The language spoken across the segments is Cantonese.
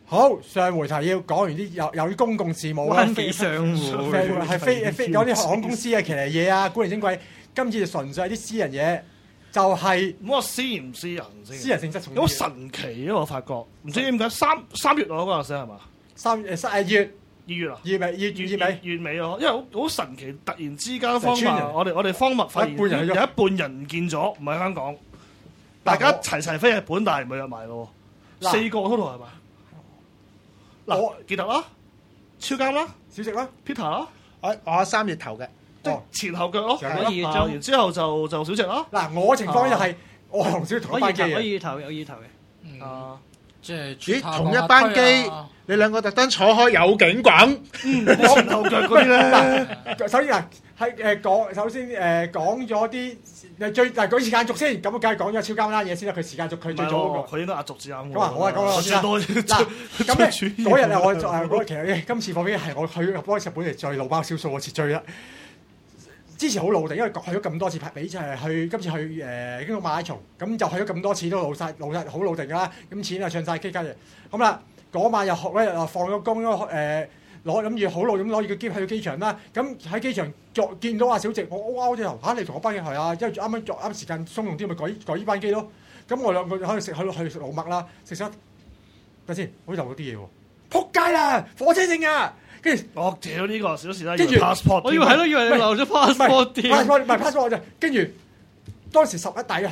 好，上回提要講完啲有啲公共事務啦， 飛上戶係飛有啲航空公司嘅騎呢嘢啊，古靈精怪。今次就純粹係啲私人嘢，就係唔好話私唔私人先。 私人性質重要。 好神奇啊！我發覺唔知點解三月我嗰陣時係嘛？2月啊，月尾啊，因為好神奇，突然之間荒謬，我哋荒謬發現有一半人唔見咗，唔喺香港，大家齊飛日本，但係唔係約埋咯，4個 total 係嘛？嗱，記得啦，超監啦， 小食啦 ，Peter 啦， 我3月頭嘅， 即係前後腳咯， 我2月中， 然之後就小食啦。 嗱，我情況就係我同小食同一班機嘅， 我2月頭嘅， 即係同一班機，你兩個特登坐開有景滾， 前後腳嗰啲咧。 首先係講咗啲嗱講時間軸先，咁梗係講咗超監啦嘢先啦。佢時間軸佢最早嗰個， 佢應該壓軸至啱。 咁啊，好啊，講啦，我先啦。嗱，咁咧嗰日啊，我其實今次放飛係我去幫日本嚟最老包少數嗰次追啦。之前好老定，因為去咗咁多次拍比賽，今次去京都馬拉松，咁就去咗咁多次都老晒好老定㗎啦。咁錢啊唱晒機加嘢，咁啦嗰晚又學咧又放咗工諗住好老咁攞住個機去機場啦。咁喺機場見到阿小直，我好似頭你同我班機係啊，因為啱時間鬆動啲，咪改呢班機咯。咁我兩個喺度食老麥啦，食等先，好似漏咗啲嘢喎，撲街啦！火車證啊！跟住我屌呢個小事啦， 跟住 passport， 我以為係咯，以為你漏咗 passport 添， 唔係 passport 就跟住當時大約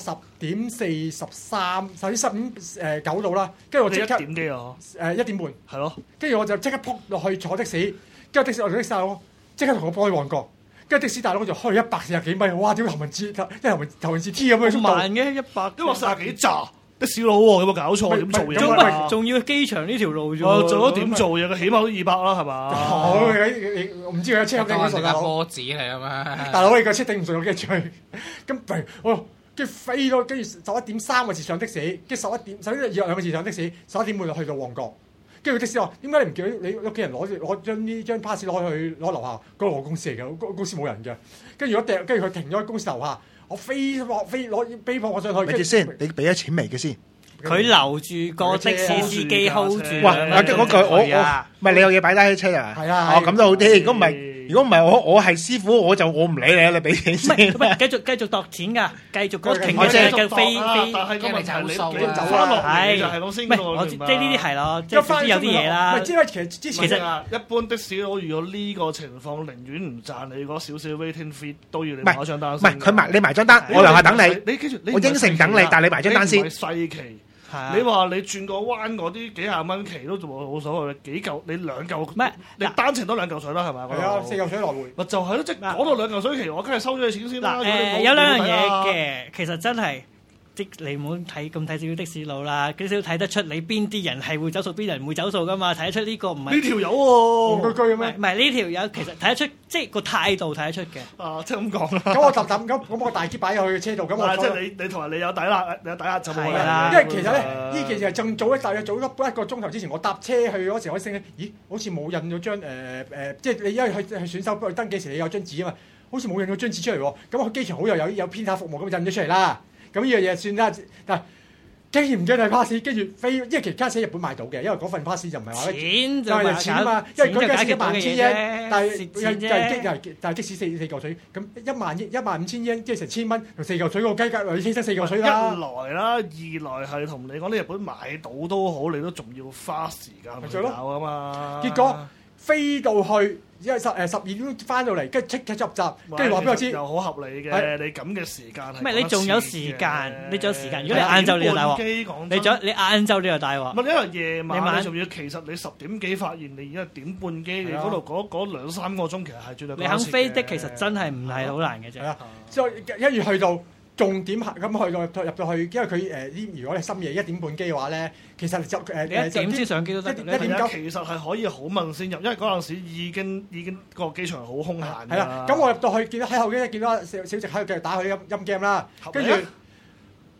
10:43，甚至10:9度啦。跟住我即刻 1點幾啊 ，1點半係咯。 跟住我就即刻撲落去坐的士，跟住的士大佬即刻同我幫去旺角，跟住的士大佬就開140幾米，哇！點解頭文字 T 咁樣速度？ 慢嘅100， 因為40幾扎。的士佬喎，有冇搞錯？點做嘢啊？ 仲要機場呢條路啫喎，做咗點做嘢？佢起碼都200啦，係嘛？ 好，我唔知佢車頂唔順大佬。 波子嚟啊嘛！ 大佬你個車頂唔順，我驚追。咁跟住飛咗，跟住11點3個字上的士，跟住11點，首先約2個字上的士，11點半就去到旺角。跟住的士話：點解你唔叫你屋企人攞張 pass 攞去攞樓下？嗰個我公司嚟嘅，公司冇人嘅。跟住跟住佢停咗喺公司樓下。我飛攞飛放我上去。 咪住先，你俾咗錢未嘅先？ 佢留住個的士司機 hold 住。 哇！嗰句我唔係你有嘢擺低喺車啊？ 係啊。 哦，咁都好啲。如果唔係我係師傅，我唔理你，你俾錢先。 唔係繼續度錢㗎，繼續嗰停嘅車繼續飛。 但係個問題你走翻落嚟就係咁先。 唔係我即係呢啲係咯，即係有啲嘢啦。 唔係因為其實之前一般的士佬遇到呢個情況，寧願唔賺你嗰少少 waiting fee，都要你買張單。 唔係佢你埋張單，我樓下等你。 你記住， 我應承等你，但係你埋張單先。 細期。你話你轉個彎嗰啲幾廿蚊期都仲冇所謂，幾嚿你2嚿， 咩？ 你單程都2嚿水啦，係咪？ 係啊，4嚿水來回。 咪就係咯，即係講到2嚿水期，我梗係收咗你錢先啦。 有兩樣嘢嘅，其實真係。即你唔好睇咁睇少少的士佬啦，幾少睇得出你邊啲人係會走數，邊人唔會走數噶嘛？睇得出呢個唔係呢條友喎， 戇居居咩？ 唔係呢條友其實睇得出，即係個態度睇得出嘅。 即係咁講啦。 咁我咁我大機擺入去車度，咁我即係你同埋你有底啦，你有底啦就冇啦。 因為其實咧，呢件事係仲早大約早一個鐘頭之前，我搭車去嗰時，我升咦，好似冇印咗張即係你因為去選手去登記時，你有張紙啊嘛，好似冇印咗張紙出嚟喎。咁去機場好有編碼服務咁印咗出嚟啦。咁呢樣嘢算啦，但係竟然唔記得帶 pass， 跟住飛，因為其實卡士喺日本買到嘅，因為嗰份 pass 就唔係話錢就係錢啊嘛，因為佢架1萬5千英，但係即使4嚿水，咁15000英即係成1000蚊，同4嚿水個雞格，你犧牲4嚿水啦。 一來啦，二來係同你講，你日本買到都好，你都仲要花時間去搞啊嘛。 結果飛到去。因為12點翻到嚟，跟住即刻入閘，跟住話俾我知， 又好合理嘅。你咁嘅時間係唔係你仲有時間？你仲有時間？如果你晏晝你就大鑊。你晏晝你就大鑊。 唔係因為夜晚你仲要，其實你10點幾發現你而家1點半機，你嗰度嗰2-3個鐘其實係絕對。 你肯飛的其實真係唔係好難嘅啫。 所以一月去到重點咁去入到去，因為佢如果你深夜1點半機嘅話咧，其實就你1點先上機都得。 1點9其實係可以好問先入，因為嗰陣時已經個機場好空閒㗎。 係啦，咁我入到去見到喺後機見到小直喺度繼續打佢音 game 啦，跟住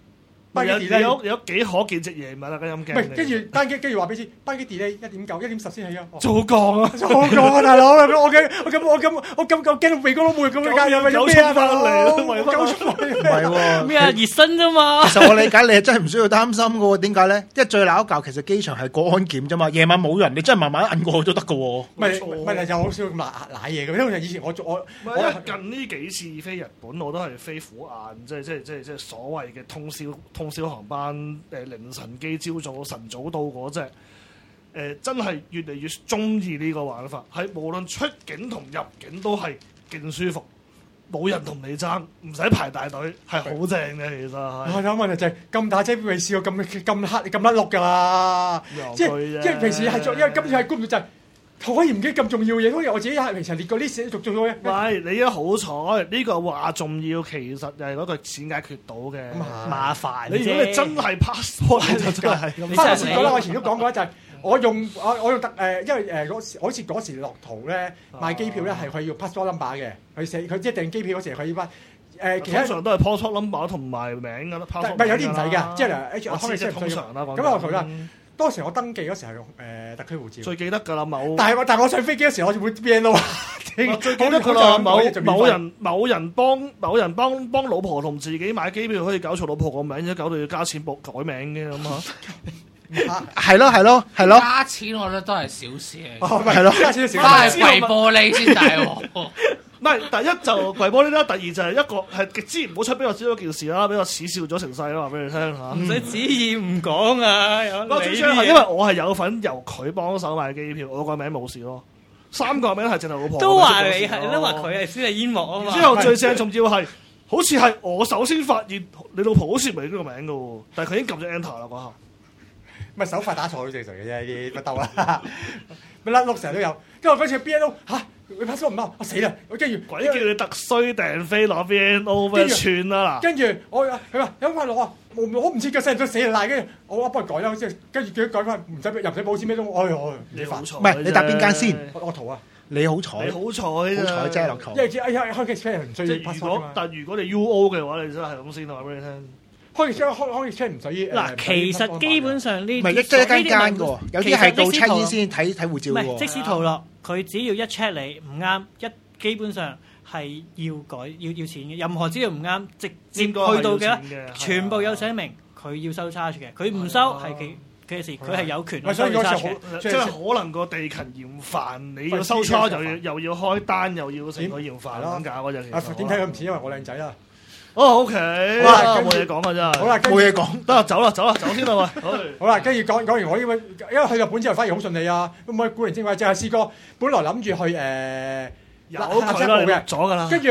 班機 delay 有幾可見隻嘢咪啦，咁驚。 唔係，跟住班機，話俾你知，班機 delay 1.9、1.10先起啊！ 早講啊！ 早講啊，大佬！我咁驚到鼻哥都冇咁嘅，有咩啊？大佬，9出嚟唔係喎， 咩啊？熱身啫嘛。 其實我理解你係真係唔需要擔心嘅喎，點解咧？因為最鬧交其實機場係過安檢啫嘛，夜晚冇人，你真係慢慢摁過去都得嘅喎。 唔係就好少咁賴嘢嘅，因為以前我近呢幾次飛日本我都係飛虎晏，即係所謂嘅通宵航班，凌晨機朝早晨早到嗰隻。真係越嚟越中意呢個玩法，係無論出境同入境都係勁舒服，冇人同你爭，唔使排大隊，係好正嘅其實係。 有問題就係咁大隻未試過咁黑咁甩碌㗎啦，即係平時係做，因為今次係官就係可以唔記咁重要嘢，好似我自己係平時列過啲寫做咗嘅。 喂，你而家好彩，呢個話重要，其實就係嗰個錢解決到嘅麻煩。 如果你真係 passport 就真係咁。 翻嚟講啦，我以前都講過就係。我用因為好似嗰時落圖咧買機票咧係佢要 passport number 嘅，佢即係訂機票嗰時佢要翻其實通常都係 passport number 同埋名㗎啦， 唔係有啲唔使㗎，即係我知通常啦。 咁我同啦，當時我登記嗰時係用特區護照， 最記得㗎啦， 但係我上飛機嗰時我會 BNO 啊， 最記得㗎啦，某人幫老婆同自己買機票可以搞錯老婆個名，而搞到要加錢改名嘅咁啊！ 係咯， 加錢我覺得都係小事嚟， 係咯， 加錢少， 翻去跪玻璃先大鑊。 唔係，第一就跪玻璃啦，第二就係一個係極之唔好出俾我知嗰件事啦，俾我恥笑咗成世啦，話俾你聽嚇。 唔使旨意唔講啊！ 我最主要係因為我係有份由佢幫手買機票，我個名冇事咯。3個名係淨係老婆。 都話你係，都話佢係先係煙幕啊嘛。 之後最正仲要係，好似係我首先發現你老婆好似唔係呢個名嘅喎，但係佢已經撳咗 enter 啦嗰下。 咪手快打錯好正常嘅啫，啲乜兜啦，咪甩碌成日都有。跟住我嗰次 BNO 嚇，你 passport 唔啱，我死啦！我跟住鬼叫你特衰訂飛攞 BNO 咩串啦嗱。 跟住佢話有快攞啊，我唔知腳死唔死啊賴，跟住我幫佢改啦，即係跟住叫佢改翻，唔使入唔使保險咩都， 你好彩， 唔係你搭邊間先？ 我圖啊， 你好彩， 你好彩啫落圖。 因為開機 check 唔需要 passport 但如果你 UO 嘅話，你真係咁先話俾你聽。 開機 check 唔使嗱，其實基本上呢， 唔係即係一間嘅喎，有啲係到7先睇護照嘅喎。 唔係即使圖落，佢只要一 check 你唔啱，基本上係要改要錢嘅。任何資料唔啱，直接去到嘅全部有寫明佢要收 charge 嘅。佢唔收係佢嘅事，佢係有權收 charge 嘅。 即係可能個地勤嫌煩，你要收 charge 又要開單，又要成個嫌煩咁搞嗰陣。 點睇佢唔似因為我靚仔啦。 OK，冇嘢講㗎真係。 好啦， 冇嘢講， 得走啦，走先啦喂。 好啦，跟住講完我因為去日本之後反而好順利啊。咁我古靈精怪，淨係試過，本來諗住去有佢啦，入咗㗎啦。 跟住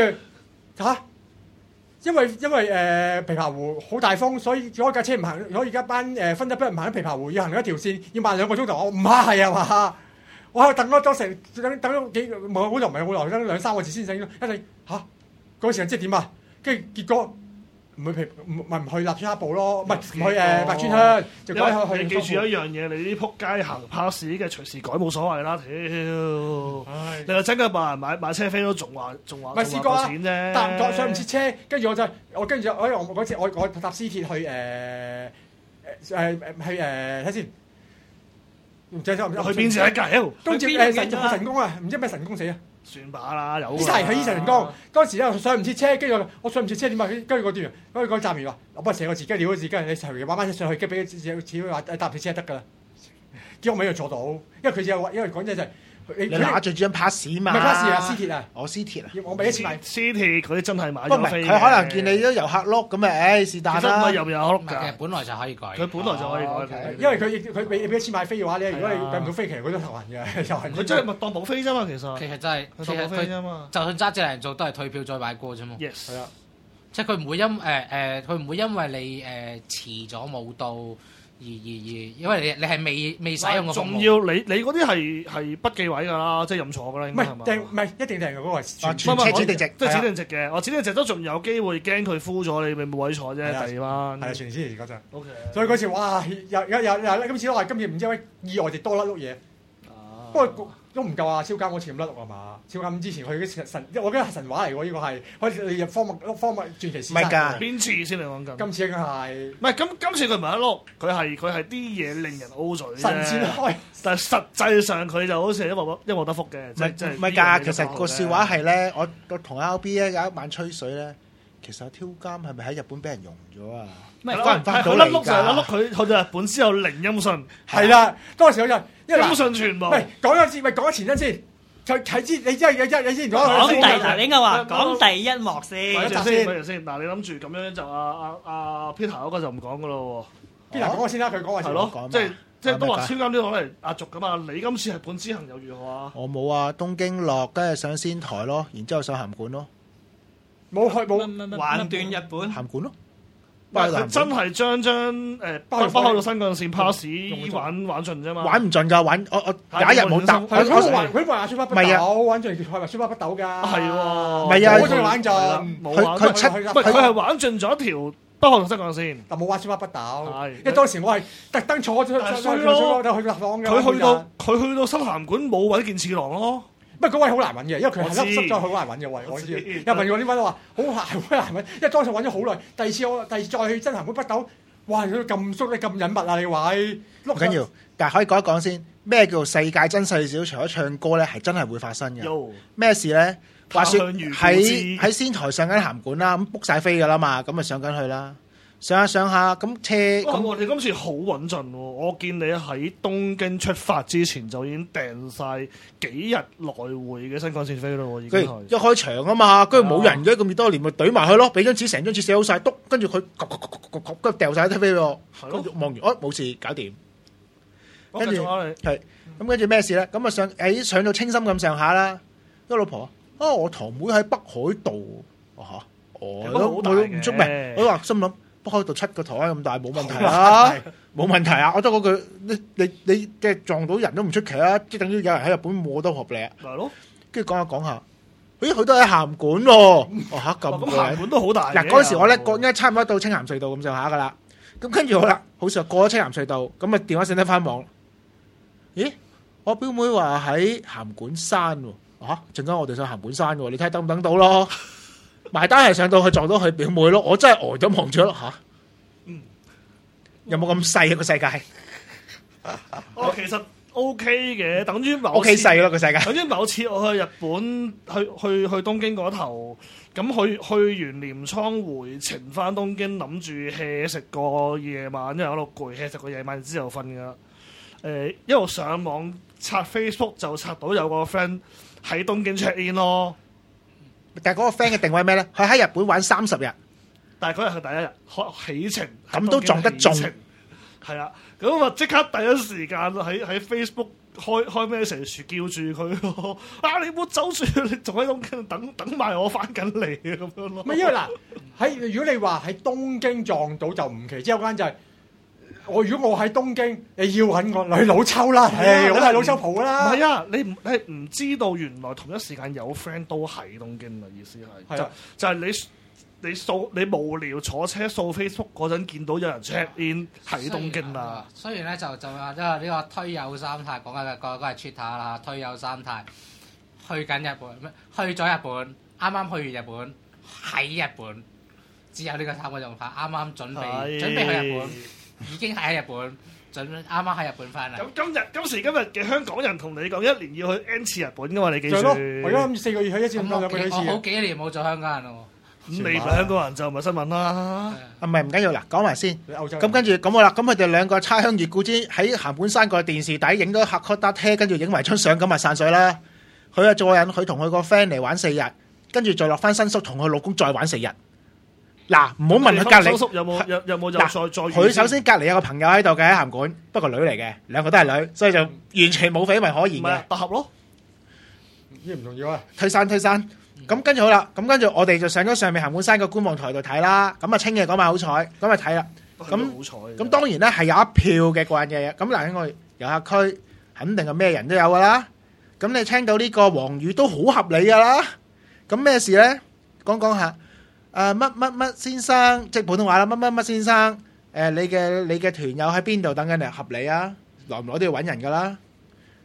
因為琵琶湖好大風，所以嗰架車唔行，我而家班分得不唔行喺琵琶湖，要行一條線，要慢2個鐘頭。我唔係啊嘛，我喺度等咗等咗幾冇好耐，唔係好耐，等2-3個字先醒。一陣嗰個時間即係點啊？跟住結果唔去立川黑部咯，唔去白川鄉，就改去。 你記住一樣嘢，你啲撲街行 pass 嘅隨時改冇所謂啦，你話真嘅買車飛都仲話咪試過錢啫，搭上唔切車，跟住我嗰次我搭私鐵去睇先，唔知去邊隻㗎？ 跟住神功啊，唔知咩神功死啊！ 算把啦，有。 伊神光，當時咧上唔切車，跟住我上唔切車點啊？跟住個店員，跟住個站員話：我幫你寫個字，跟住撩個字，跟住你隨玩翻車上去，跟住俾個錢話搭鐵車得㗎啦。結果我未坐到，因為佢只因為講真就係你拿住張 pass 嘛， 唔係 pass 啊，私鐵啊， 私鐵啊， 我俾一次買私鐵，佢真係買咗飛。 佢可能見你都遊客碌咁啊，是但啦。 其實唔係遊客碌㗎， 其實本來就可以改。 佢本來就可以改， 因為佢俾一次買飛嘅話咧，如果你買唔到飛，其實佢都頭痕嘅，又係。 佢真係咪當補飛啫嘛？其實真係，其實佢就算揸隻嚟做，都係退票再買過啫嘛。 Yes，係啊， 即係佢唔會佢唔會因為你遲咗冇到。因為你係未使用個服務， 仲要你嗰啲係不記位㗎啦，即係任坐㗎啦，應該係嘛？ 唔係一定訂嘅嗰個係全車指定席， 即係指定席嘅。我指定席都仲有機會驚佢 full 咗，你咪冇位坐啫。第二班係全先嗰陣。 OK， 所以嗰次哇，今次都話今次唔知咩意外地多甩碌嘢。 不過都唔夠啊！超監嗰次咁甩碌係嘛？超監之前佢啲神，我覺得係神話嚟喎，呢個係可以入科物傳奇史。 唔係㗎， 邊次先你講緊？ 今次應該係唔係今次佢唔係一碌，佢係啲嘢令人 O 嘴啫。 神仙開， 但係實際上佢就好似一鑊得福嘅。 唔係㗎，其實個笑話係咧，我同 RB 咧有一晚吹水咧，其實挑監係咪喺日本俾人用咗啊？ 唔係翻唔翻到嚟㗎？佢去到日本之後零音訊， 係啦，當時有人音訊全部。 喂，講咗先，講咗前因先。佢睇知你之前講你應該話講第一幕先。 咪先，嗱你諗住咁樣就阿 Peter 嗰個就唔講噶咯喎。 Peter 講過先啦，佢講話先。 係咯，即係都話超監都攞嚟壓軸噶嘛。你今次係本之行又如何啊？ 我冇啊，東京落，跟住上仙台咯，然之後上函館咯。 冇橫斷日本函館咯。 佢真係將北海道新幹線 pass 玩盡啫嘛，玩唔盡㗎，我有一日冇搭， 佢話出發不抖，玩盡係咪出發不抖㗎？ 係喎， 唔係啊， 佢玩盡， 佢係玩盡咗條北海道新幹線， 但冇玩出發不抖。因為當時我係特登坐咗去立朗嘅。 佢去到新函館冇揾件次郎咯。 唔係嗰位好難揾嘅，因為佢係濕咗，好難揾嘅位。我知。又問我點揾，我話好難揾，因為當時揾咗好耐。第二次再去真函館北斗，哇！佢咁縮得咁隱密啊！你位唔緊要，但係可以講一講先，咩叫世界真細小？除咗唱歌咧，係真係會發生嘅。咩事咧？話説喺仙台上緊函館啦，咁 book 曬飛㗎啦嘛，咁咪上緊去啦。上下咁車咁， 我哋今次好穩陣喎！我見你喺東京出發之前就已經訂晒幾日來回嘅新幹線飛咯，已經係一開場啊嘛，跟住冇人嘅咁熱多年咪懟埋去咯，俾張紙成張紙寫好晒，篤跟住佢跟住掉曬啲飛俾我，跟住望完冇事搞掂，跟住係咁跟住咩事咧？咁啊上到清心咁上下啦，個老婆我堂妹喺北海道我都唔出名，我話心諗。北海道7個台咁大冇問題啊，冇問題啊！我覺得嗰句你即係撞到人都唔出奇啊，即係等於有人喺日本我都合理啊。 係咯， 跟住講下，咦佢都喺函館喎，咁函館都好大。 嗱嗰時我咧應該差唔多到青鹹隧道咁上下噶啦，咁跟住好啦，好似過咗青鹹隧道，咁啊電話上得翻網，咦我表妹話喺函館山喎，陣間我哋上函館山喎，你睇下等唔等到咯？埋單係上到去撞到佢表妹咯，我真係呆咗望住咯嚇。有冇咁細個世界？ 其實 OK 嘅，等於某 OK 細咯個世界。 等於某次我去日本，去東京嗰頭，咁去完鎌倉回程翻東京，諗住 hea 食個夜晚，因為喺度攰 hea 食個夜晚之後瞓噶。一路上網刷 Facebook 就刷到有個 friend 喺東京 check in 咯。 但係嗰個 friend 嘅定位咩咧？佢喺日本玩30日， 但係嗰日係第一日起程， 咁都撞得中， 係啦。咁啊即刻第一時間喺 Facebook 開 message 叫住佢咯。你唔好走住，你仲喺東京等埋我翻緊嚟啊咁樣咯。 唔係因為嗱如果你話喺東京撞到就唔奇，即係有間就係。如果我喺東京，你要揾我女老抽啦，我係老抽蒲啦。 唔係啊，你唔知道原來同一時間有 friend 都喺東京啊！意思係就係你無聊坐車掃 Facebook 嗰陣，見到有人 check in 喺東京啦。 雖然咧就話即係呢個推友三太講緊個係 Twitter 啦，推友三太去緊日本，去咗日本，啱啱去完日本，喺日本，只有呢個3個用法，啱啱準備去日本。已經係喺日本，啱啱喺日本翻嚟。 咁今時今日嘅香港人同你講，一年要去 N 次日本噶嘛？你記住。 我而家諗住4個月去一次， 我好幾年冇做香港人咯。 咁你香港人就唔係新聞啦。 唔緊要啦，講埋先。咁跟住咁好啦，咁佢哋兩個差鄉熱故之喺函館山個電視底影咗客 cut 搭車，跟住影埋張相，咁啊散水啦。佢啊再引佢同佢個 friend 嚟玩4日，跟住再落翻新宿同佢老公再玩4日。嗱，唔好問佢隔離有冇再佢首先隔離有個朋友喺度嘅喺函館，不過女嚟嘅，兩個都係女，所以就完全冇緋聞可言嘅。 百合咯， 呢唔重要啊！ 推山。咁跟住好啦，咁跟住我哋就上咗上面函館山個觀望台度睇啦。咁啊清嘅嗰晚好彩，咁啊睇啦。咁當然咧係有一票嘅個人嘅嘢。咁嗱喺我哋遊客區，肯定係咩人都有噶啦。咁你聽到呢個黃雨都好合理噶啦。咁咩事咧？講下。乜先生，即係普通話啦。乜先生，你嘅團友喺邊度等緊你？合理啊，來唔來都要揾人噶啦。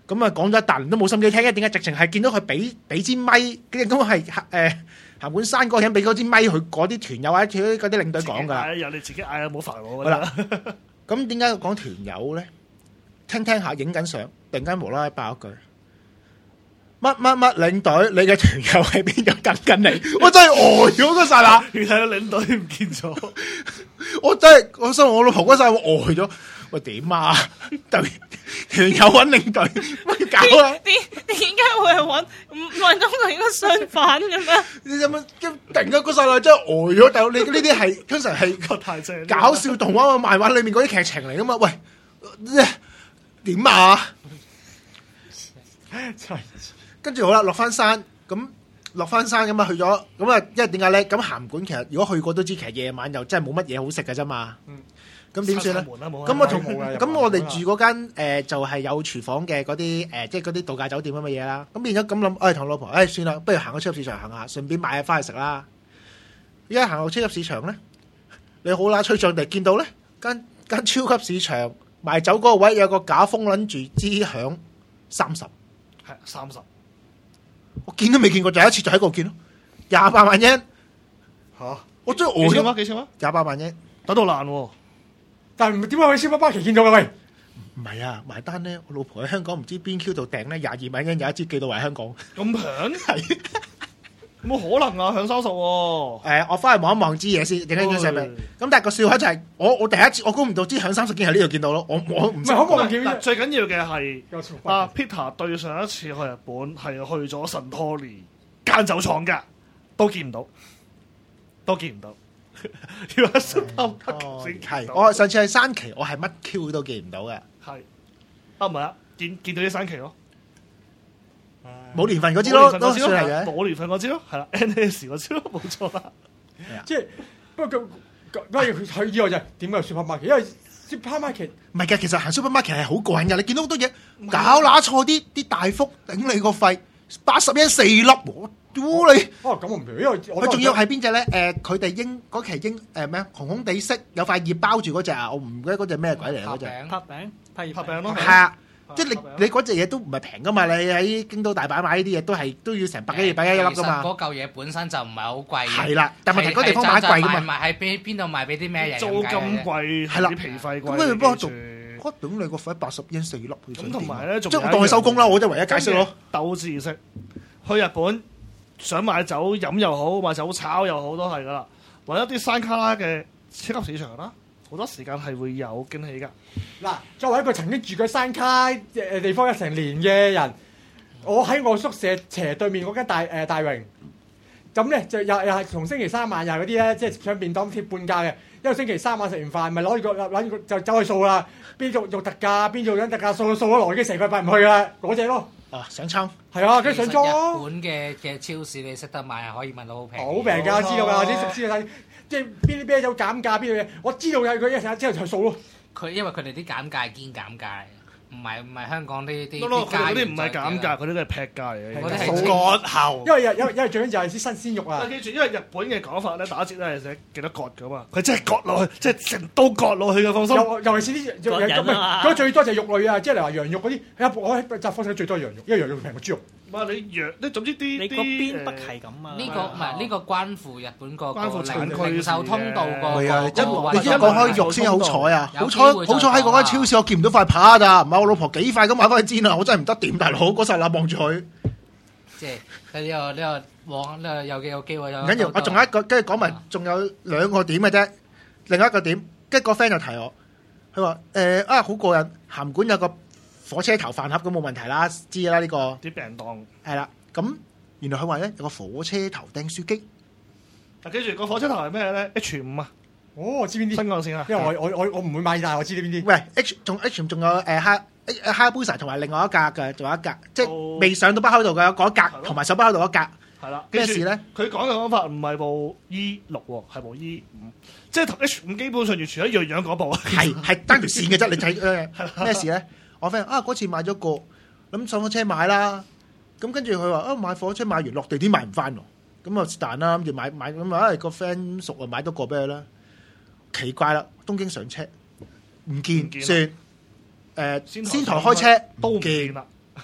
咁啊講咗一大輪都冇心機聽，因為點解直情係見到佢俾支咪，咁係鹹管山嗰個人俾嗰支咪佢嗰啲團友或者嗰啲領隊講㗎。 有你自己嗌啊，冇煩我。 好啦，咁點解講團友咧？聽下影緊相，突然間無啦啦爆一句乜領隊，你嘅團友喺邊度跟緊你？我真係呆咗嗰剎那， 原來個領隊唔見咗。 我真係我心我老婆嗰陣我呆咗。喂點啊？團友揾領隊乜搞啊？ 點解會係揾？唔係通常應該相反嘅咩？ 你有冇突然間嗰剎那真係呆咗？大佬你呢啲係通常係太正搞笑動畫漫畫裏面嗰啲劇情嚟噶嘛？喂點啊？跟住好啦，落翻山咁啊去咗咁啊，因為點解咧？咁鹹館其實如果去過都知，其實夜晚又真係冇乜嘢好食嘅啫嘛。咁點算咧？咁我哋住嗰間就係有廚房嘅嗰啲即係嗰啲度假酒店咁嘅嘢啦。咁變咗咁諗，同老婆算啦，不如行個超級市場行下，順便買嘢翻去食啦。而家行到超級市場咧，你好啦，吹脹地見到咧間超級市場賣酒嗰個位有個假風撚住支響30， 係30。 我見都未見過，第一次就喺嗰度見咯，28萬日圓嚇！ 我真係呆咗。 幾錢啊 ？28萬日圓， 打到爛喎！ 但係點解去星巴克見到嘅？喂， 唔係啊，埋單咧，我老婆喺香港唔知邊 Q 度訂咧，22萬日圓有一支寄到嚟香港。 咁平係？冇可能啊！響30喎。 我翻去望一望支嘢先，影張相俾。咁但係個笑話就係我第一次我估唔到支響30件喺呢度見到咯。我唔係好望見。 最緊要嘅係Peter 對上一次去日本係去咗神托尼間酒廠㗎，都見唔到。要喺新加坡先係，我上次去山崎，我係乜 Q 都見唔到嘅。 係唔係啊？見到啲山崎咯， 冇年份嗰支咯，都算係嘅。 冇年份嗰支咯，係啦 ，NS 嗰支咯，冇錯啦。 即係不過佢以外就點解 supermarket？因為 supermarket 唔係嘅，其實行 supermarket 係好過癮嘅。你見到好多嘢搞乸錯啲大福頂你個肺，80日4粒喎。屌你！ 咁我唔明，因為佢仲要係邊隻咧？佢哋嗰期咩紅紅地色有塊葉包住嗰隻啊！我唔記得嗰隻咩鬼嚟嗰隻。 拍餅咯。 係啊，即係你嗰隻嘢都唔係平噶嘛！你喺京都大阪買呢啲嘢都要成100幾200一粒噶嘛。 嗰嚿嘢本身就唔係好貴。 係啦，但問題嗰地方買貴噶嘛。 賣喺邊度賣俾啲咩人？ 租金貴， 係啦， 啲皮費貴。 咁跟住幫我做，我頂你個肺80日圓4粒。 咁同埋咧， 即係我當佢收工啦，我真係唯一解釋咯。 鬥知識，去日本。想買酒飲又好，買酒炒又好，都係噶啦。揾一啲山卡拉嘅超級市場啦，好多時間係會有驚喜噶。 嗱，作為一個曾經住過山卡地方一成年嘅人，我喺我宿舍斜對面嗰間大榮，咁咧就又係同星期三晚又係嗰啲咧，即係上便當貼半價嘅。因為星期三晚食完飯，咪攞個就走去掃啦。邊做特價，邊做緊特價，掃咗來，已經成個禮拜唔去啦，嗰隻咯。 上倉係啊，跟住上倉咯。 日本嘅超市你識得買係可以問到好平。 好平㗎，我知道㗎，啲熟知嘅即係邊啲啤酒減價，邊度嘢我知道嘅，佢一成日之後就掃咯。 因為佢哋啲減價係堅減價，唔係香港啲佢嗰啲唔係減價，佢啲都係劈價嚟嘅。 我哋係割喉。 因為最緊就係啲新鮮肉啊。 記住，因為日本嘅講法咧，打折咧係寫幾多割㗎嘛，佢真係割落去，即係成刀割落去嘅，放心。 尤其是啲嗰最多就係肉類啊，即係例如話羊肉嗰啲，我喺雜貨店最多羊肉，因為羊肉平過豬肉。 唔係你總之啲你嗰邊不係咁啊？ 呢個關乎日本個產區零售通道個。 係啊，你一講開肉先好彩啊！好彩喺嗰間超市我見唔到塊扒咋，唔係我老婆幾塊咁買翻去煎啊！我真係唔得掂，大佬嗰剎那望住佢。 即係呢個有機會。 唔緊要，我仲有一個，跟住講埋，仲有2個點嘅啫。另外一個點，跟住個 friend 就提我，佢話好過癮，鹹館有個火車頭飯盒咁冇問題啦，知啦呢個。 啲病檔係啦，咁原來佢話咧有個火車頭釘書機。 嗱，記住個火車頭係咩咧 ？H5啊。 我知邊啲。 新幹線啊。 因為我唔會買，但係我知呢邊啲。 喂 H5仲有Hayabusa 同埋另外一格嘅，仲有一格，即係未上到北口度嘅嗰一格，同埋上北口度一格。 係啦。 咩事咧？ 佢講嘅講法唔係部 E6 喎，係部 E5，即係同 H5 基本上完全一樣嗰部。 係單條線嘅啫，你睇咩事咧？我 friend 嗰次買咗個，咁上火車買啦，咁跟住佢話買火車買完落地點買唔翻喎，咁啊是但啦，諗住買咁啊個 friend 熟啊買多個俾佢啦，奇怪啦，東京上車唔見算，仙台開車都唔見啦，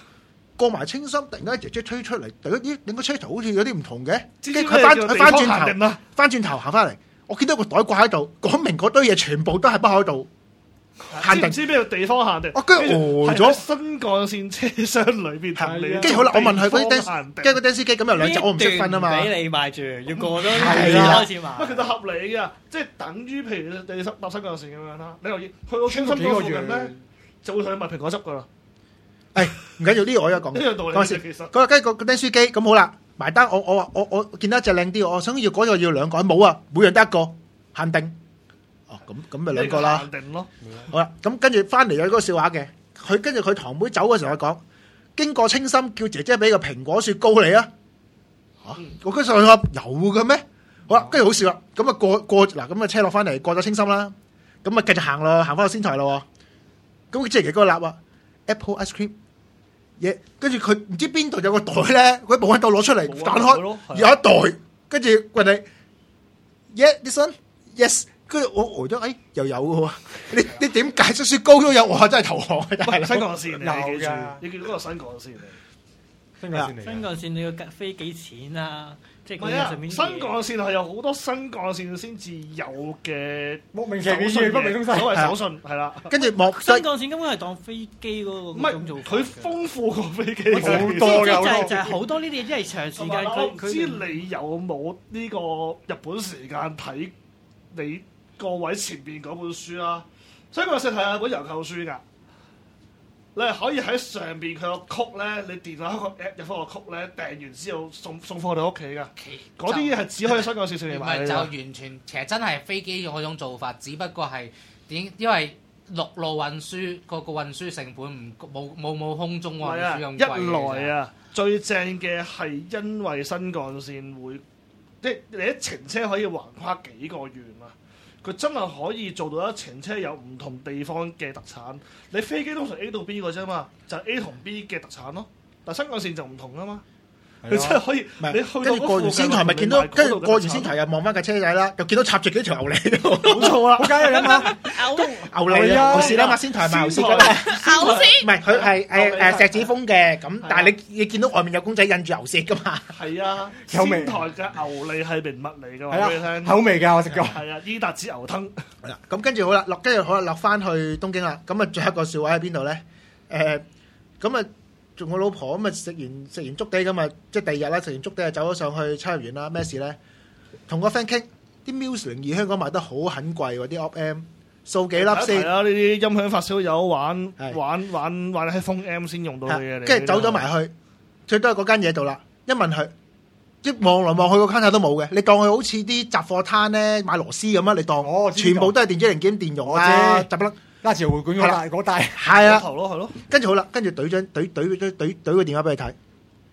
過埋青森，突然間姐姐推出嚟，突然間點解車頭好似有啲唔同嘅？ 知跟住咩叫地方限定啊？ 翻轉頭行翻嚟，我見到個袋掛喺度，講明嗰堆嘢全部都係北海道限定。 知唔知咩叫地方限定？ 我跟住呆咗。 新幹線車廂裏邊同你。 跟住好啦，我問佢嗰啲跟住個釘司機咁有2隻，我唔識分啊嘛。 俾你買住，要過咗係開始買。 其實合理嘅，即係等於譬如你搭新幹線咁樣啦。你留意去到青森嗰附近咧，就會去買蘋果汁噶啦。 唔緊要，呢個我而家講。 呢樣道理其實。 嗰跟住個釘司機咁好啦，埋單。我見到一隻靚啲，我想要嗰個要2個，冇啊，每樣得1個限定。哦，咁咪2個啦。 限定咯。 好啦，咁跟住翻嚟有嗰個笑話嘅，跟住佢堂妹走嘅時候講，經過青森叫姐姐俾個蘋果雪糕你啊。我跟住上去話有嘅咩？好啦，跟住好笑啦。咁啊過嗱，咁啊車落翻嚟過咗青森啦，咁啊繼續行咯，行翻去仙台咯。咁即係嗰個立啊 Apple ice cream。跟住佢唔知邊度有個袋咧，佢保溫袋攞出嚟彈開，有一袋，跟住問你 ，this one yes， 跟住我呆咗，又有嘅喎，你點解釋雪糕都有？我真係投降嘅， 新幹線有㗎， 你見到嗰個新幹線嚟。 新幹線你要飛幾錢啊？即係上面新幹線係有好多新幹線先至有嘅莫名其妙嘅不明東西， 所謂手信係啦。 跟住新幹線根本係當飛機嗰個咁做法。 佢豐富過飛機好多嘅， 就係好多呢啲嘢，即係長時間。 我唔知你有冇呢個日本時間睇你各位前邊嗰本書啦？新幹線係有本郵購書㗎。你係可以喺上邊佢個曲咧，你電話個 app 入翻個曲咧，訂完之後送貨你屋企㗎。嗰啲嘢係只可以新幹線上面買。 唔係就完全，其實真係飛機嗰種做法，只不過係因為陸路運輸個運輸成本冇空中運輸咁貴。 一來啊，最正嘅係因為新幹線會，即係你一程車可以橫跨幾個縣啊。佢真係可以做到一程車有唔同地方嘅特產。你飛機通常 A 到 B 個啫嘛，就係 A 同 B 嘅特產咯。但新幹線就唔同啊嘛。佢真係可以，你去到跟住過完仙台咪見到，跟住過完仙台又望翻架車仔啦，又見到插住幾條牛脷。 冇錯啦， 好梗係啦嘛， 牛脷啊，牛舌啦嘛，仙台賣牛舌㗎嘛。 牛舌唔係佢係石子峰嘅，咁但係你見到外面有公仔印住牛舌㗎嘛。 係啊， 有味仙台嘅牛脷係名物嚟㗎，話俾你聽。 口味㗎，我食過。 係啊，伊達子牛羹。 係啦，咁跟住好啦，落翻去東京啦。咁啊，最後一個笑話喺邊度咧？咁啊。仲我老婆咁啊，食完粥地咁啊，即係第二日啦，食完粥地就走咗上去秋葉原啦。咩事咧？同個 friend 傾啲 Muse 02香港賣得好很貴喎，啲 Op M 數幾粒先。係啊，呢啲音響發燒友玩喺風 M 先用到嘅嘢嚟。 跟住走咗埋去，最多係嗰間嘢度啦。一問佢，即望來望去個 counter 都冇嘅。你當佢好似啲雜貨攤咧買螺絲咁啊？你當全部都係電子零件、電容啊，雜粒。拉潮會館嗰帶係啊， 係咯，跟住好啦，跟住懟個電話俾你睇，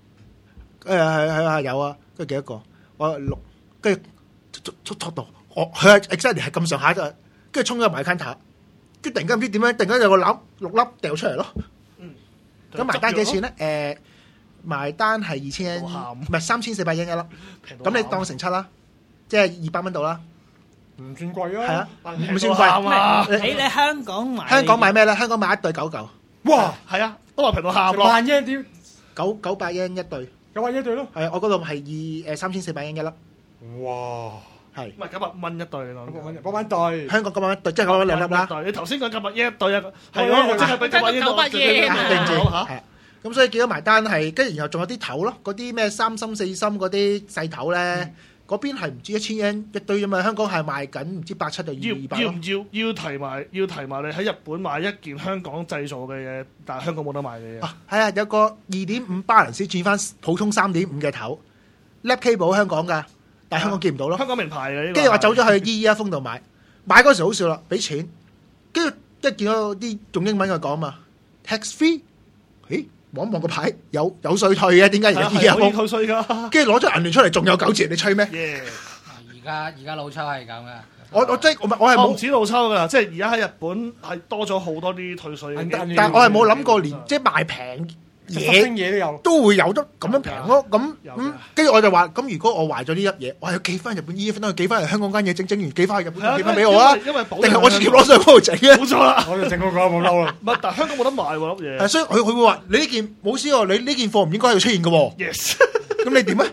係有啊，跟住幾多個？我6，跟住速度，佢係 exactly 係咁上下啫，跟住衝咗埋 counter，跟住突然間唔知點樣，突然間有個6粒掉出嚟咯。咁埋單幾錢咧？埋單係2000，唔係3400yen一粒，咁你當成7啦，即係200蚊度啦。 唔算貴啊， 係啊，唔算貴啊！你香港買咩咧？香港買一對99， 哇， 係啊，都話平到喊咯。 萬yen點 ？900yen一對 ，900yen一對咯。 係啊，我嗰度係3400yen一粒。 哇， 係唔係900蚊一對咯 ？900蚊對， 香港900蚊一對，即係900兩粒啦。 你頭先講900yen一對啊，係咯，我即係俾900yen。 定住係。咁所以記咗埋單係，跟住然後仲有啲頭咯，嗰啲咩3芯4芯嗰啲細頭咧。嗰邊係唔知1000yen一堆啫嘛，香港係賣緊唔知87到200。 要唔要提埋你喺日本買一件香港製造嘅嘢，但係香港冇得賣嘅嘢。 係啊，有個2.5 balance 轉翻普通3.5嘅頭 ，lap cable 香港㗎，但係香港見唔到咯。 香港名牌嘅， 跟住話走咗去 EE 風度買嗰時好笑啦，俾錢，跟住一見到啲用英文佢講嘛 ，tax free， 咦？望一望個牌有稅退嘅，點解而家EE 風退稅㗎？ 跟住攞咗銀聯出嚟，仲有9折，你吹咩？ 而家老抽係咁嘅。 我係冇唔止老抽㗎，即係而家喺日本係多咗好多啲退稅。 但係我係冇諗過連即係賣平嘢都會有得咁樣平咯。咁跟住我就話：咁如果我壞咗呢粒嘢，我係要寄翻日本醫，分寄翻嚟香港間嘢整完，寄翻去日本寄翻俾我啊！定係我直接攞上去嗰度整嘅？ 冇錯啦， 我就整嗰個冇嬲啦。 唔係，但係香港冇得賣喎粒嘢。 所以佢會話：你呢件冇事喎，你呢件貨唔應該喺度出現嘅喎。 Yes， 咁你點啊？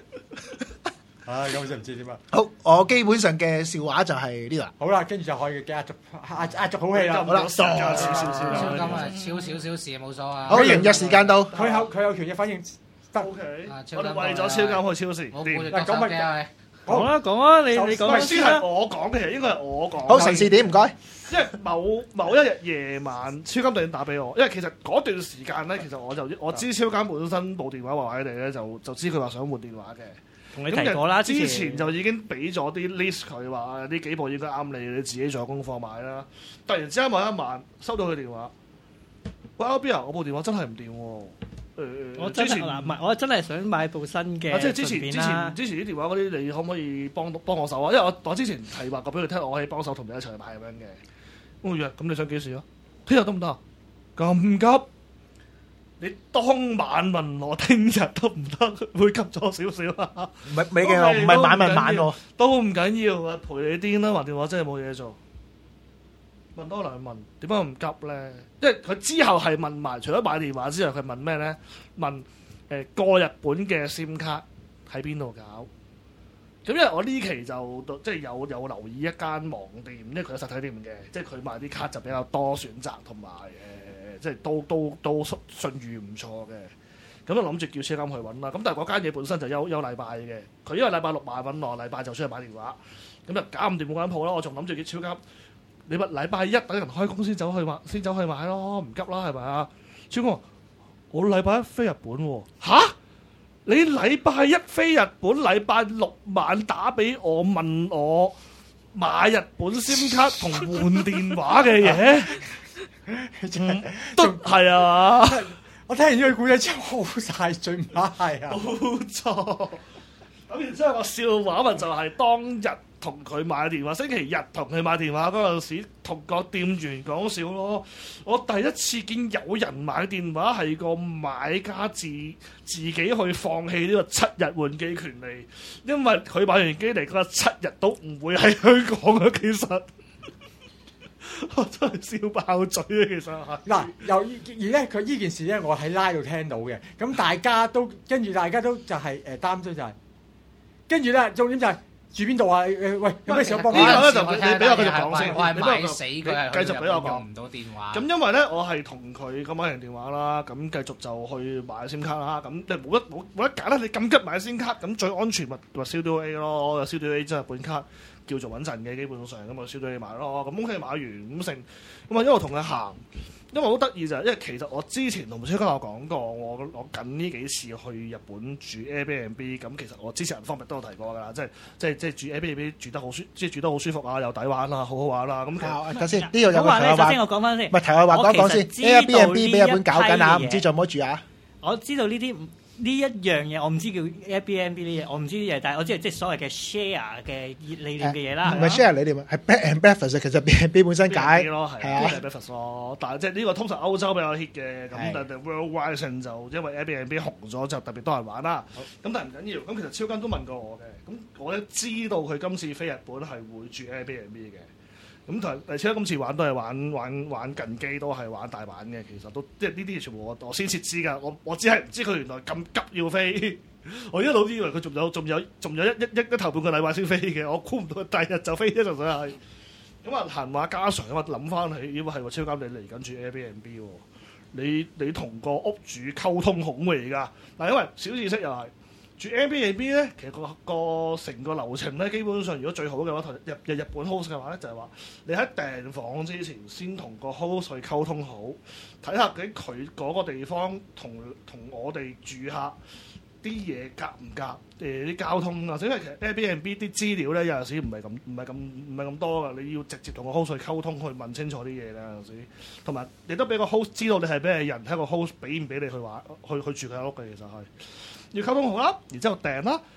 咁真唔知點啊！ 好，我基本上嘅笑話就係呢度啦。 好啦，跟住就可以壓軸好戲啦。 好啦，少少超金啊，超少少事冇所謂。 好，營業時間到。 佢有權嘅反應得。 OK，我哋為咗超金去超市。 嗱，咁咪講啦，講啊，你講先係我講嘅，應該係我講。 好，城市點唔該。 因為某一日夜晚，超金突然打俾我，因為其實嗰段時間咧，其實我知超金本身部電話話喺嚟咧，就知佢話想換電話嘅。 同你提過啦， 之前就已經俾咗啲 list 佢話呢幾部應該啱你自己做功課買啦。突然之間某一晚收到佢電話，喂，LB啊，我部電話真係唔掂喎。 我真係唔係，我真係想買部新嘅。 即係之前啲電話嗰啲，你可唔可以幫我手啊？因為我之前提話過俾佢聽，我可以幫手同你一齊去買咁樣嘅。我約，咁你想幾時啊？聽日得唔得？咁急？你當晚問我聽日得唔得？會急咗少少啊！ 唔係晚喎， 都唔緊要啊，陪你癲啦！話電話真係冇嘢做，問多兩問，點解唔急咧？因為佢之後係問埋，除咗買電話之外，佢問咩咧？問過日本嘅 SIM 卡喺邊度搞？咁因為我呢期就即係有留意一間網店，因為佢有實體店嘅，即係佢賣啲卡就比較多選擇同埋即係都信譽唔錯嘅。咁就諗住叫超金去揾啦。咁但係嗰間嘢本身就休禮拜嘅，佢因為禮拜六晚揾我，禮拜就出去買電話，咁就搞唔掂嗰間鋪啦。我仲諗住叫超金，你咪禮拜一等人開工先走去買咯，唔急啦，係咪啊？超金話：我禮拜一飛日本喎。嚇！你禮拜一飛日本，禮拜六晚打俾我問我買日本 SIM 卡同換電話嘅嘢，都係啊！ 我聽完呢個故仔之後，好晒嘴唔係啊！ 冇錯。咁然之後個笑話咪就係當日同佢買電話，星期日同佢買電話嗰陣時，同個店員講笑咯。我第一次見有人買電話係個買家自己去放棄呢個7日換機權利，因為佢買完機嚟嗰7日都唔會喺香港啊。其實我真係笑爆嘴啊！其實係嗱，咧佢呢件事咧，我喺拉度聽到嘅，咁大家都就係擔心就係。跟住咧，重點就係住邊度啊？喂，有咩事幫我？ 呢個咧就你俾我繼續講先。 我係買死佢， 繼續俾我講。 用唔到電話。 咁因為咧，我係同佢咁買完電話啦，咁繼續就去買 SIM 卡啦。咁即係冇得揀啦。你咁急買 SIM 卡，咁最安全咪CDA 咯。CDA 即係本卡叫做穩陣嘅，基本上咁啊 CDA 買咯。咁 OK 買完咁成，咁啊因為同佢行。因為好得意就係，因為其實我之前同超金有講過，我近呢幾次去日本住 Airbnb， 咁其實我之前人方面都有提過㗎啦，即係住 Airbnb 住得好舒服啊，又抵玩啊，好好玩啦。咁頭先呢度有個題外話， 首先我講翻先， 唔係題外話講先 ，Airbnb 俾日本搞緊啊，唔知仲有冇住啊？ 我知道呢一樣嘢，我唔知叫 Airbnb 呢嘢，我唔知啲嘢，但係我知係即係所謂嘅 share 嘅理念嘅嘢啦。 唔係 share 理念啊，係 bed and breakfast，其實 Airbnb 本身解咯，係啊 bed and breakfast 咯。但係即係呢個通常歐洲比較 hit 嘅，咁但係 worldwide 上就因為 Airbnb 紅咗，就特別多人玩啦。咁但係唔緊要，咁其實超金都問過我嘅，咁我咧知道佢今次飛日本係會住 Airbnb 嘅。咁同超金今次玩都係玩近機，都係玩大阪嘅。其實都即係呢啲全部我先設知㗎。我只係唔知佢原來咁急要飛。我一路都以為佢仲有一頭半個禮拜先飛嘅。我估唔到佢第日就飛啫，純粹係。咁啊閒話家常，咁啊諗翻起，因為係超金你嚟緊住 Airbnb 喎，你同個屋主溝通好未㗎？嗱，因為小知識又係。住 Airbnb 咧，其實個成個流程咧，基本上如果最好嘅話，日本 host 嘅話咧，就係話你喺訂房之前先同個 host 去溝通好，睇下究竟佢嗰個地方同我哋住客啲嘢夾唔夾，啲交通啊，因為其實 Airbnb 啲資料咧有陣時唔係咁多㗎，你要直接同個 host 去溝通，去問清楚啲嘢啦，有陣時，同埋亦都俾個 host 知道你係咩人，睇個 host 俾唔俾你去玩去住佢屋嘅，其實係。要溝通好啦，然之後訂啦，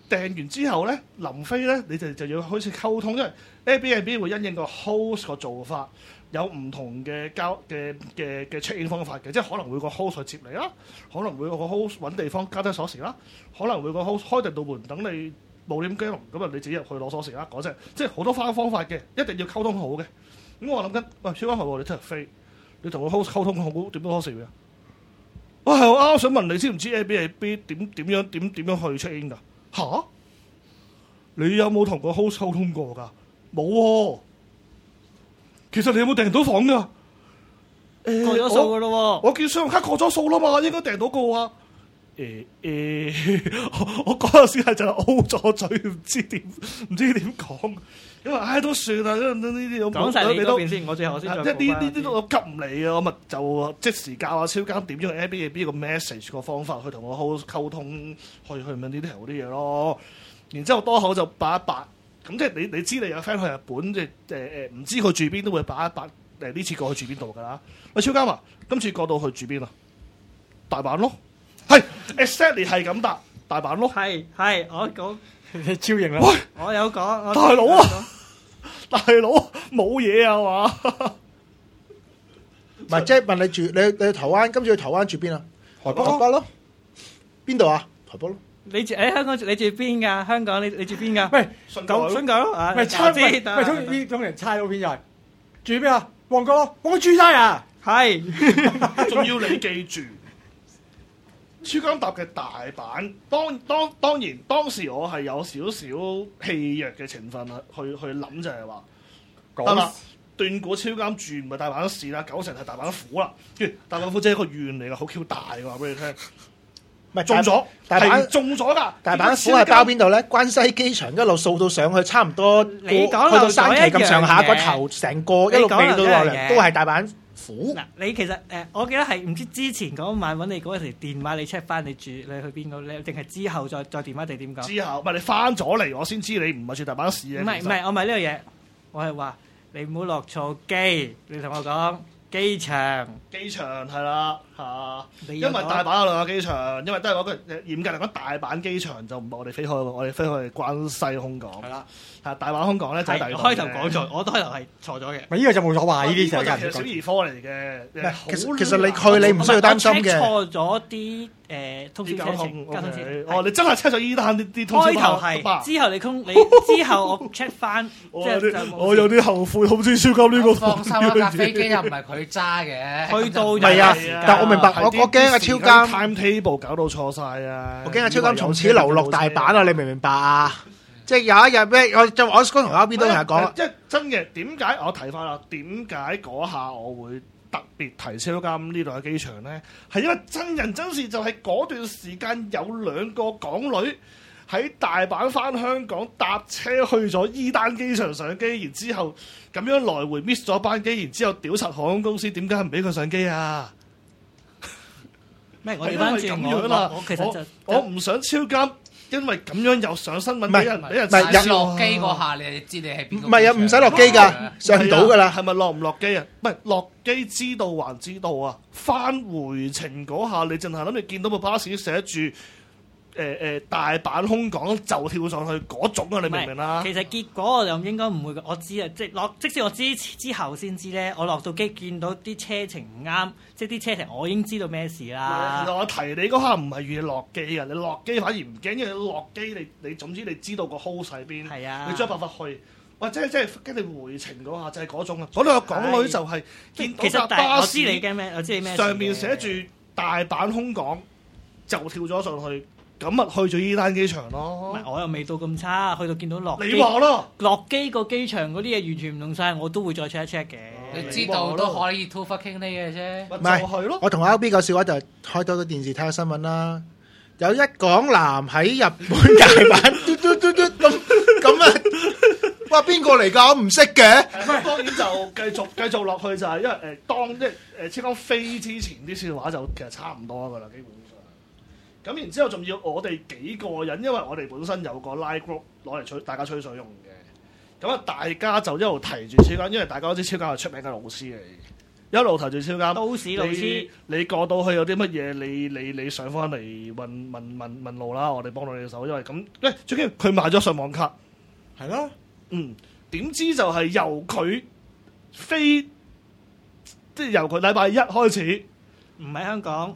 訂完之後咧，臨飛咧你就要開始溝通，因為 Airbnb 會因應個 host 個做法有唔同嘅嘅 check in 方法嘅，即係可能會個 host 去接你啦，可能會個 host 揾地方交低鎖匙啦，可能會個 host 開定道門等你冇點驚龍，咁啊你自己入去攞鎖匙啦嗰隻，即係好多方法嘅，一定要溝通好嘅。咁我諗緊，喂，超啱係喎，你聽日飛，你同個 host 溝通好點樣 host 嘅？我係我啱想問你知唔知 Airbnb 點樣去 check in 㗎？嚇！你有冇同個 host 溝通過㗎？冇喎。其實你有冇訂到房㗎？ 過咗數㗎咯喎。 我見信用卡過咗數啦嘛，應該訂到個啊。我嗰陣時係就係 O 咗嘴，唔知點講。因為都算啦，呢啲講晒你嗰邊先，我最後先再講呢啲我急唔嚟啊！我咪就即時教阿超監點樣 Airbnb 個 message 個方法去同我 host 溝通，去問呢啲頭啲嘢咯。然之後多口就擺一擺，咁即係你知你有 friend 去日本，即係唔知佢住邊都會擺一擺。呢次過去住邊度㗎啦？喂，超監啊，今次過到去住邊啊？大阪咯，係 exactly 係咁答大阪咯。 係我講你超型啦！ 我有講， 大佬啊！大佬冇嘢啊嘛？ 唔係即係問你住你去台灣，今次去台灣住邊啊？台北咯。邊度啊？台北咯。 你住香港？你住邊㗎？香港你住邊㗎？ 喂， 信港啊？ 喂，猜喂，通常呢種人猜到邊又係住邊啊？旺角咯，旺角住晒啊！ 係， 仲要你記住。超監答嘅大阪，當然當時我係有少少氣弱嘅成分去諗就係話，得啦，斷估超監住唔係大阪市啦，90%係大阪府啦，大阪府即係一個縣嚟㗎，好 Q 大㗎，話俾你聽。唔係中咗，大阪中咗㗎。大阪府係包邊度咧？關西機場一路掃到上去，差唔多你講去到山崎咁上下，個頭成個一路飛到落嚟，都係大阪。 嗱，你其實我記得係唔知之前嗰晚揾你嗰陣時電話，你 check 翻你住你去邊個咧，定係之後再電話定點講？之後唔係你翻咗嚟，我先知你唔係住大阪市嘅。唔係，我唔係呢個嘢，我係話你唔好落錯機，你同我講機場係啦嚇，因為大阪有兩個機場，因為都係嗰個嚴格嚟講，大阪機場就唔係我哋飛開，我哋飛去關西空港。係啦。係大阪香港咧就係第二度。開頭講錯，我都開頭係錯咗嘅。咪呢個就冇所謂，呢啲就係小兒科嚟嘅。 其實你去你唔需要擔心嘅。 錯咗啲通知交通線。 哦，你真係 check 咗依單啲通知。開頭係，之後你之後我 check 翻，即係我有啲後悔，好似超級呢個。 放心啦，架飛機又唔係佢揸嘅。 去到唔係啊，但我明白，我驚阿超監 timetable 搞到錯晒啊！ 我驚阿超監從此流落大阪啊！你明唔明白啊？即係有一日咩？我嗰同阿 B 都同人講， 即係真嘅。點解我提翻啦？點解嗰下我會特別提超監呢度嘅機場咧？係因為真人真事，就係嗰段時間有兩個港女喺大阪翻香港搭車去咗伊丹機場上機，然之後咁樣來回 miss 咗班機，然之後屌柒航空公司點解唔俾佢上機啊？ 咩？我哋翻轉啦！我其實我唔想超監。因為咁樣又上新聞，俾人落機嗰下，你知你係邊個？ 唔係啊，唔使落機㗎，上唔到㗎啦。 係咪落唔落機啊？唔係落機知道還知道啊！翻回程嗰下，你淨係諗住見到部巴士寫住大阪空港就跳上去嗰種啊！你明唔明啊？ 其實結果我就應該唔會嘅，我知啊，即使我之後先知咧，我落到機見到啲車程唔啱，即係啲車程我已經知道咩事啦。 我提你嗰下唔係預你落機啊，你落機反而唔驚，因為你落機你總之你知道個 host 喺邊， 係啊， 你將辦法去。或者即係跟你回程嗰下就係嗰種啊！嗰兩個港女就係見到架巴士， 我知你驚咩？我知你咩？ 上面寫住大阪空港就跳咗上去。咁咪去咗伊丹機場咯。 我又未到咁差，去到見到落機。 你話咯， 落機個機場嗰啲嘢完全唔同晒，我都會再 check 一 check 嘅。 你知道都可以 too fucking late 嘅啫。 唔係， 我同阿 B 個笑話就係開多啲電視睇下新聞啦。有一港男喺日本大阪嘟嘟嘟嘟咁啊！哇，邊個嚟㗎？我唔識嘅。 當然就繼續落去就係因為當即係超監飛之前啲笑話就其實差唔多㗎啦，基本上。咁然之後仲要我哋幾個人，因為我哋本身有個 line group 攞嚟大家吹水用嘅。咁啊，大家就一路提住超監，因為大家都知超監係出名嘅老師嚟。 一路投住超監， 都市路痴。 你過到去有啲乜嘢，你上翻嚟問路啦，我哋幫到你手，因為咁最緊要佢買咗上網卡， 係咯， 點知就係由佢飛，即係由佢禮拜一開始， 唔喺香港，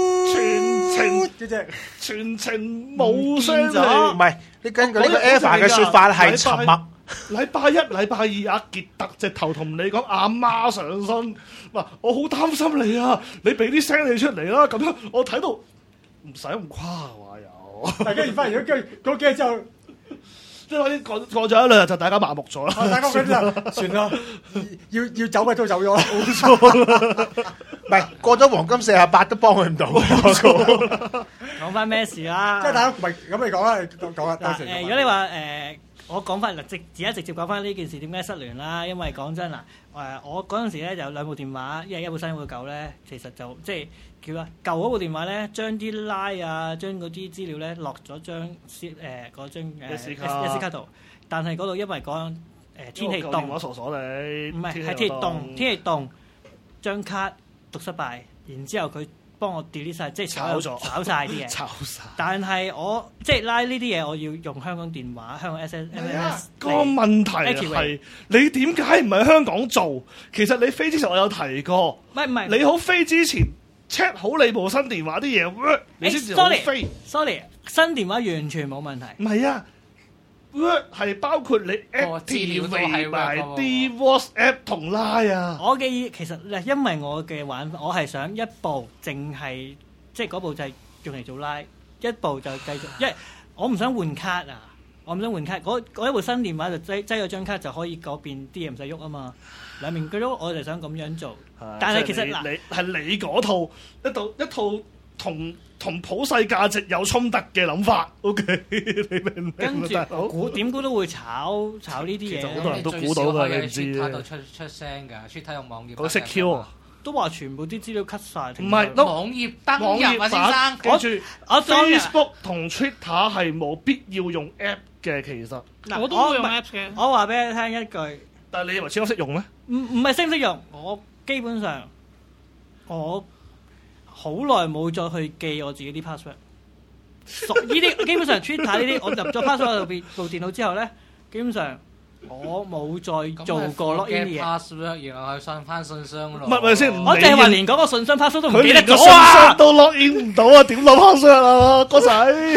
全程冇聲氣， 唔係你根據呢個 Eva 嘅説法係沉默。 禮拜一、禮拜二，阿傑特直頭同你講阿媽上身，話我好擔心你啊，你俾啲聲氣出嚟啦，咁樣我睇到唔使咁誇話有。 但係跟住翻嚟嗰幾日之後， 即係過咗一兩日就大家麻木咗啦。 大家嗰陣算啦，要走嘅都走咗啦， 冇錯啦。 唔係過咗黃金48都幫佢唔到。 講翻咩事啦？ 即係大家唔係咁你講啦，講啦。 嗱如果你話我講翻直接講翻呢件事點解失聯啦？因為講真嗱，我嗰陣時咧有2部電話，一部新一部舊咧，其實就即係叫啊舊嗰部電話咧，將啲拉啊，將嗰啲資料咧落咗張嗰張SD 卡度，但係嗰度因為講天氣凍， 我傻傻地， 唔係係天氣凍，張卡讀失敗，然之後佢幫我 delete 曬，即係炒曬啲嘢。炒曬。但係我即係拉呢啲嘢，我要用香港電話、香港 SMS。 個問題係你點解唔喺香港做？其實你飛之前我有提過。唔係，你好飛之前 check 好你部新電話啲嘢，你先至好飛。 Sorry， 新電話完全冇問題。 唔係啊。Word 係包括你 activate 埋啲 WhatsApp 同 Line 啊！ 我嘅其實因為我嘅玩法，我係想一部淨係即係嗰部就係用嚟做 Line，一部就繼續，因為我唔想換卡啊！我唔想換卡，嗰一部新電話就擠咗張卡就可以嗰邊啲嘢唔使喐啊嘛，兩面居喐，我就想咁樣做。但係其實你係你嗰套一套同普世價值有衝突嘅諗法 ，OK？ 你明唔明？ 跟住點估都會炒呢啲嘢， 其實好多人都估到㗎，你唔知喺度出聲㗎，出睇用網頁。 我識 Q 啊！ 都話全部啲資料 cut 曬。 唔係， 網頁登入啊，先生。 記住，Facebook 同 Twitter 係冇必要用 app 嘅，其實。 我都會用 app 嘅。我話俾你聽一句。 但係你以為超識用咩？ 唔係識唔識用？我基本上我好耐冇再去記我自己啲 password。呢啲基本上 Twitter 呢啲，我入咗 password 喺部電腦之後咧，基本上。我冇再做過 login 嘅嘢。 password 然後去上翻信箱咯。 唔係先， 我淨係話連嗰個信箱 password 都唔記得咗啊！信箱都 login 唔到啊，點攞 password 啊，哥仔？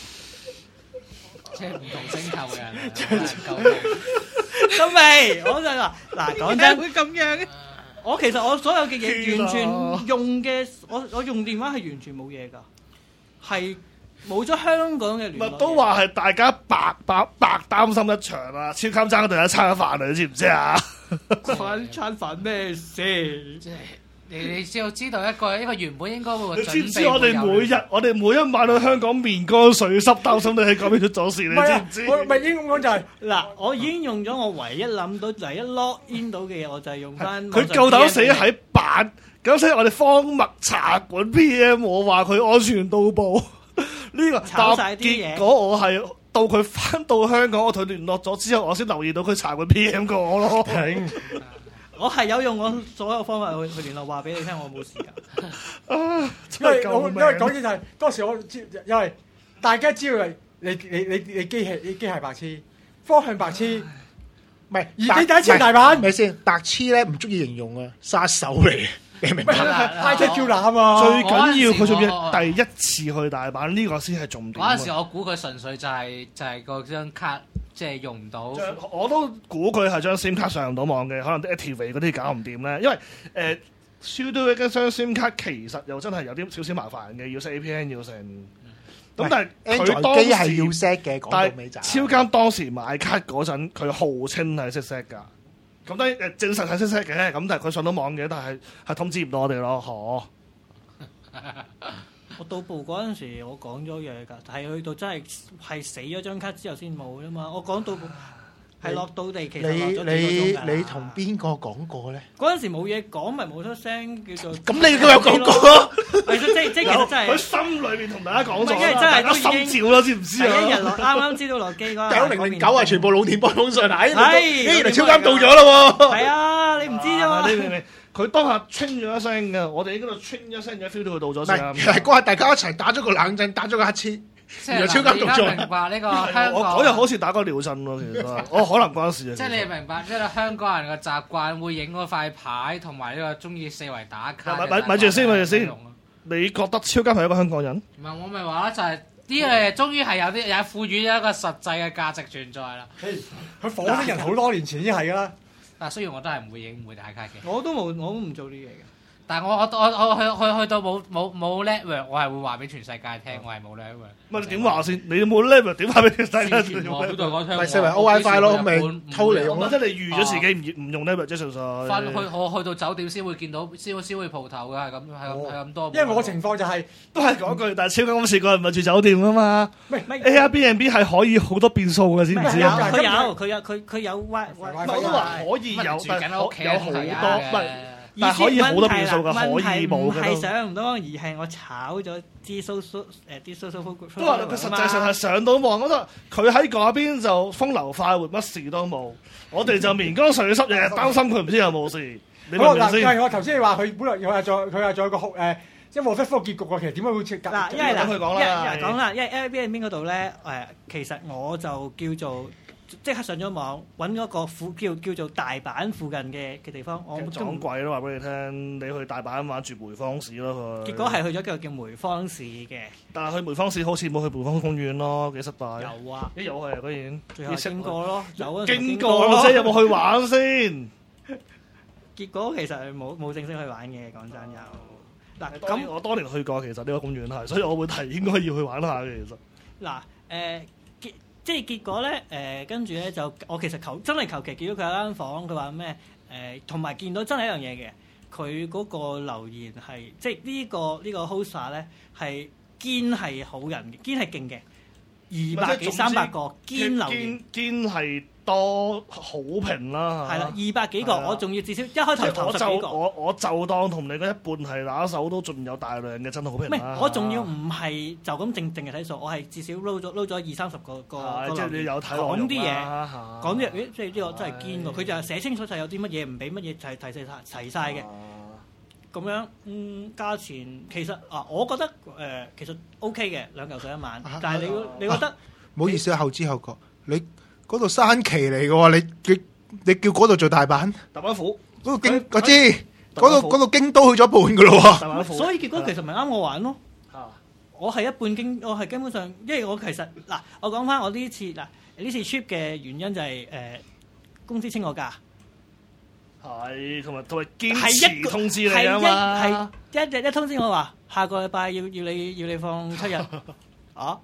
即係唔同星球嘅人。 咁未？我就話嗱，講真會咁樣嘅。 我其實我所有嘅嘢完全用嘅，我用電話係完全冇嘢㗎，係。冇咗香港嘅聯絡， 都話係大家白擔心一場啊！超級爭嗰度一餐飯啊，你知唔知啊？ 餐飯咩事？ 即係你只要知道一個原本應該會準備。 你知唔知我哋每一晚去香港面乾水濕，擔心你喺嗰邊出咗事，你知唔知？ 我咪應咁講就係嗱，我已經用咗我唯一諗到唯一 log in 到嘅嘢，我就係用翻。 佢夠膽死喺版，咁所以我哋荒麥茶館 PM 我話佢安全到步。呢個炒曬啲嘢， 結果我係到佢翻到香港，我同佢聯絡咗之後，我先留意到佢查過 PM 過我咯。 我係有用我所有方法去聯絡，話俾你聽，我冇事㗎。 因為講嘢就係當時我因為大家知道你機械白痴，方向白痴， 唔係而你第一次大阪， 咪先白痴咧唔足以形容啊，殺手嚟。你明白 ？I T 叫攬啊！ 最緊要佢仲要第一次去大阪，呢個先係重點。 嗰陣時我估佢純粹就係嗰張卡即係用唔到。 我都估佢係張 SIM 卡上唔到網嘅，可能啲 activate 嗰啲搞唔掂咧。因為sudo 一張 SIM 卡其實又真係有啲少少麻煩嘅，要 set APN 要成。咁但係佢當時係要 set 嘅，講到尾就超監當時買卡嗰陣，佢號稱係識 set 㗎。咁當然證實係識 set 嘅，咁但係佢上到網嘅，但係通知唔到我哋咯， 我到埗嗰陣時，我講咗嘢㗎，係去到真係死咗張卡之後先冇啫嘛。我講到埗係落到地其實落咗幾個鐘㗎啦。 你同邊個講過咧？ 嗰陣時冇嘢講，咪冇出聲叫做。 咁你都有講過咯？ 係即係其實真係佢心裏邊同大家講咗， 因為真係都已經心照啦，知唔知啊？ 第一日落啱啱知道落機嗰下 9009啊，全部老電波通訊啊！原來超監到咗咯喎！ 係啊，你唔知啫嘛？ 你明唔明？佢當下清咗一聲嘅，我哋喺嗰度清一聲嘅 feel 到佢到咗先。 其實嗰日大家一齊打咗個冷震，打咗個乞嗤。 即係超監到咗。 明白呢個香港。 我嗰日好似打過尿震咯，其實我可能關事啊。 即係你明白，即係香港人嘅習慣會影嗰塊牌，同埋呢個中意四圍打卡。 咪住先，你覺得超監係一個香港人？ 唔係我咪話啦，就係呢樣嘢終於係有啲有賦予一個實際嘅價值存在啦。 佢火星人好多年前已經係㗎啦。 但雖然我都係唔會影唔會打卡嘅， 我都唔做呢嘢嘅。 但係我去到冇 network， 我係會話俾全世界聽，我係冇 network。 唔係你點話先？你冇 network 點話俾全世界聽？ 咪四圍 OWiFi 咯，咪偷嚟用咯。 即係你預咗自己唔用 network 啫，純粹。 我去到酒店先會見到，先會蒲頭嘅，係咁多。 因為我情況就係都係講句，但係超監咁試過唔係住酒店㗎嘛。Airbnb 係可以好多變數嘅，知唔知啊？ 佢有 WiFi， 我都話可以有， 住緊屋企有好多。但係可以好多變數㗎，可以冇嘅。 係上唔到，而係我炒咗啲 social 都話佢實際上係上到網嗰度，佢喺嗰邊就風流快活，乜事都冇。我哋就棉乾絮濕，日日擔心佢唔知有冇事。你明唔明先？ 我頭先你話佢本來佢係仲有個一冇乜結局喎，其實點解會嗱？因為等佢講啦， 講啦，因為 Airbnb 嗰度咧其實我就叫做。即刻上咗網揾嗰個叫做大阪附近嘅地方，我撞鬼咯！話俾你聽，你去大阪玩住梅芳市咯佢。 結果係去咗個叫梅芳市嘅。但係去梅芳市好似冇去梅芳公園咯，幾失敗。 有啊， 有係居然。 最後經過咯，有啊。 經過啫，有冇去玩先？ 結果其實係冇正式去玩嘅，講真有。嗱咁我當年去過，其實呢個公園係，所以我會提應該要去玩下嘅其實。 嗱即係結果咧，跟住咧就我其實真係求其見到佢有間房，佢話咩同埋見到真係一樣嘢嘅，佢嗰個留言係即係呢個 host 咧係堅係好人嘅，堅係勁嘅，200幾300個堅留言，堅係多好評啦。係啦，200幾個，我仲要至少一開頭頭10幾個。我就當同你嗰一半係打手，都仲有大量嘅真好評。唔係，我仲要唔係就咁淨係睇數，我係至少撈咗20-30個。即係你有睇講啲嘢，講啲嘢，即係呢個真係堅喎。佢就係寫清楚就有啲乜嘢唔俾乜嘢，就係齊晒嘅。咁樣價錢其實我覺得其實 OK 嘅，2嚿水一晚。但係你覺得？ 唔好意思啊，後知後覺，你嗰度山崎嚟嘅喎，你叫嗰度做大阪？大阪府嗰度京，我知嗰度京都去咗一半嘅咯喎。 所以結果其實咪啱我玩咯。我係一半我係根本上，因為我其實嗱，我講翻我呢次 trip 嘅原因就係公司清我假。係，同埋堅持通知你啊嘛。係一通知我話下個禮拜要你放7日啊。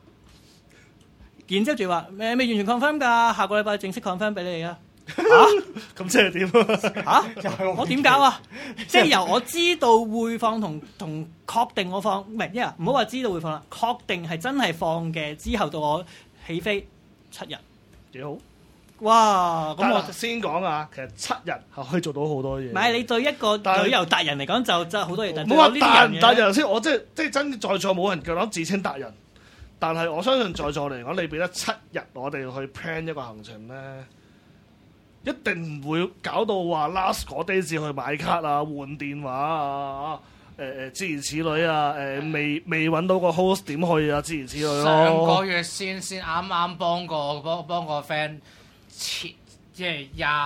然之後仲話未完全 confirm 㗎，下個禮拜正式 confirm 俾你啊！咁即係點啊？我點搞啊？即係由我知道會放同確定我放，唔係唔好話知道會放啦，確定係真係放嘅之後到我起飛7日，幾好。哇！咁我先講啊，其實7日係可以做到好多嘢。唔係你對一個旅遊達人嚟講就真係好多嘢。唔好話達人唔達人先，我即係真在座冇人夠膽自稱達人。但係我相信在座嚟講，你俾得7日我哋去 plan 一個行程咧，一定唔會搞到話 last 嗰 day 至去買卡啊、換電話啊、諸如此類啊、未揾到個 host 點去啊，諸如此類咯。上個月先啱啱幫個 friend 即係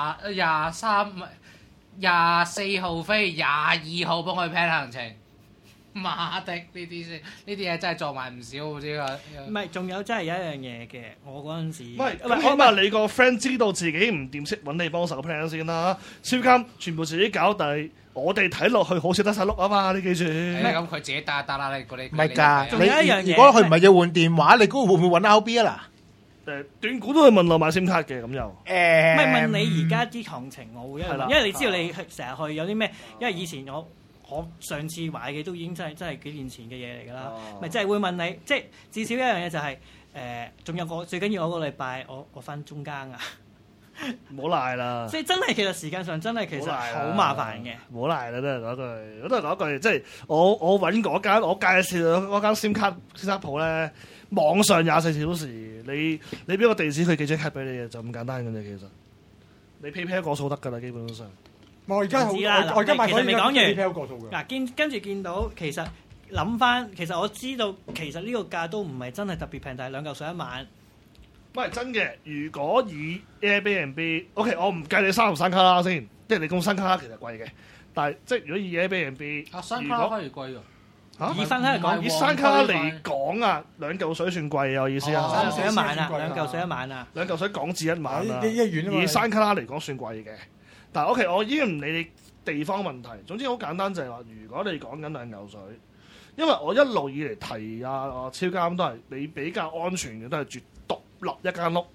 24號飛，22號幫佢 plan 行程。媽的，呢啲嘢真係撞埋唔少，好知啊！唔係，仲有真係有一樣嘢嘅，我嗰陣時唔係，起碼你個 friend 知道自己唔掂，識揾你幫手 plan 先啦。超監全部自己搞，但係我哋睇落去好似得晒碌啊嘛！你記住。咁佢自己得啦，你唔係㗎。仲有一樣嘢，如果佢唔係要換電話，你估會唔會揾 RB 啊嗱？斷估都係問我買 SIM 卡嘅咁又。唔係問你而家啲行程，我會因為你知道你成日去有啲咩？因為以前我上次買嘅都已經真係幾年前嘅嘢嚟㗎啦，咪即係會問你，即係至少一樣嘢就係仲有個最緊要我個禮拜我翻中間啊， 唔好賴啦。 即係真係其實時間上真係其實好麻煩嘅。 唔好賴啦，都係嗰句，我都係講一句，即係我揾嗰間，我介紹嗰間 SIM 卡鋪咧，網上24小時，你俾個地址佢寄張卡俾你嘅，就咁簡單嘅啫。其實你 PayPal 過數得㗎啦，基本上。 我而家買其實未講完 PayPal 過數嘅。 嗱，跟住見到其實諗翻，其實我知道其實呢個價都唔係真係特別平，但係2嚿水一晚。 喂，真嘅，如果以 Airbnb，OK， 我唔計你3號山卡啦先，即係你供山卡其實貴嘅，但係即係如果以 Airbnb， 山卡反而貴㗎。 以山卡嚟講， 以山卡嚟講啊，2嚿水算貴啊！我意思啊， 2嚿水一晚啊，2嚿水一晚啊 ，2嚿水港紙一晚啊， 一以山卡嚟講算貴嘅。但係 OK， 我已經唔理你地方問題，總之好簡單就係話，如果你講緊2嚿水，因為我一路以嚟提超監都係你比較安全嘅，都係住獨立一間屋，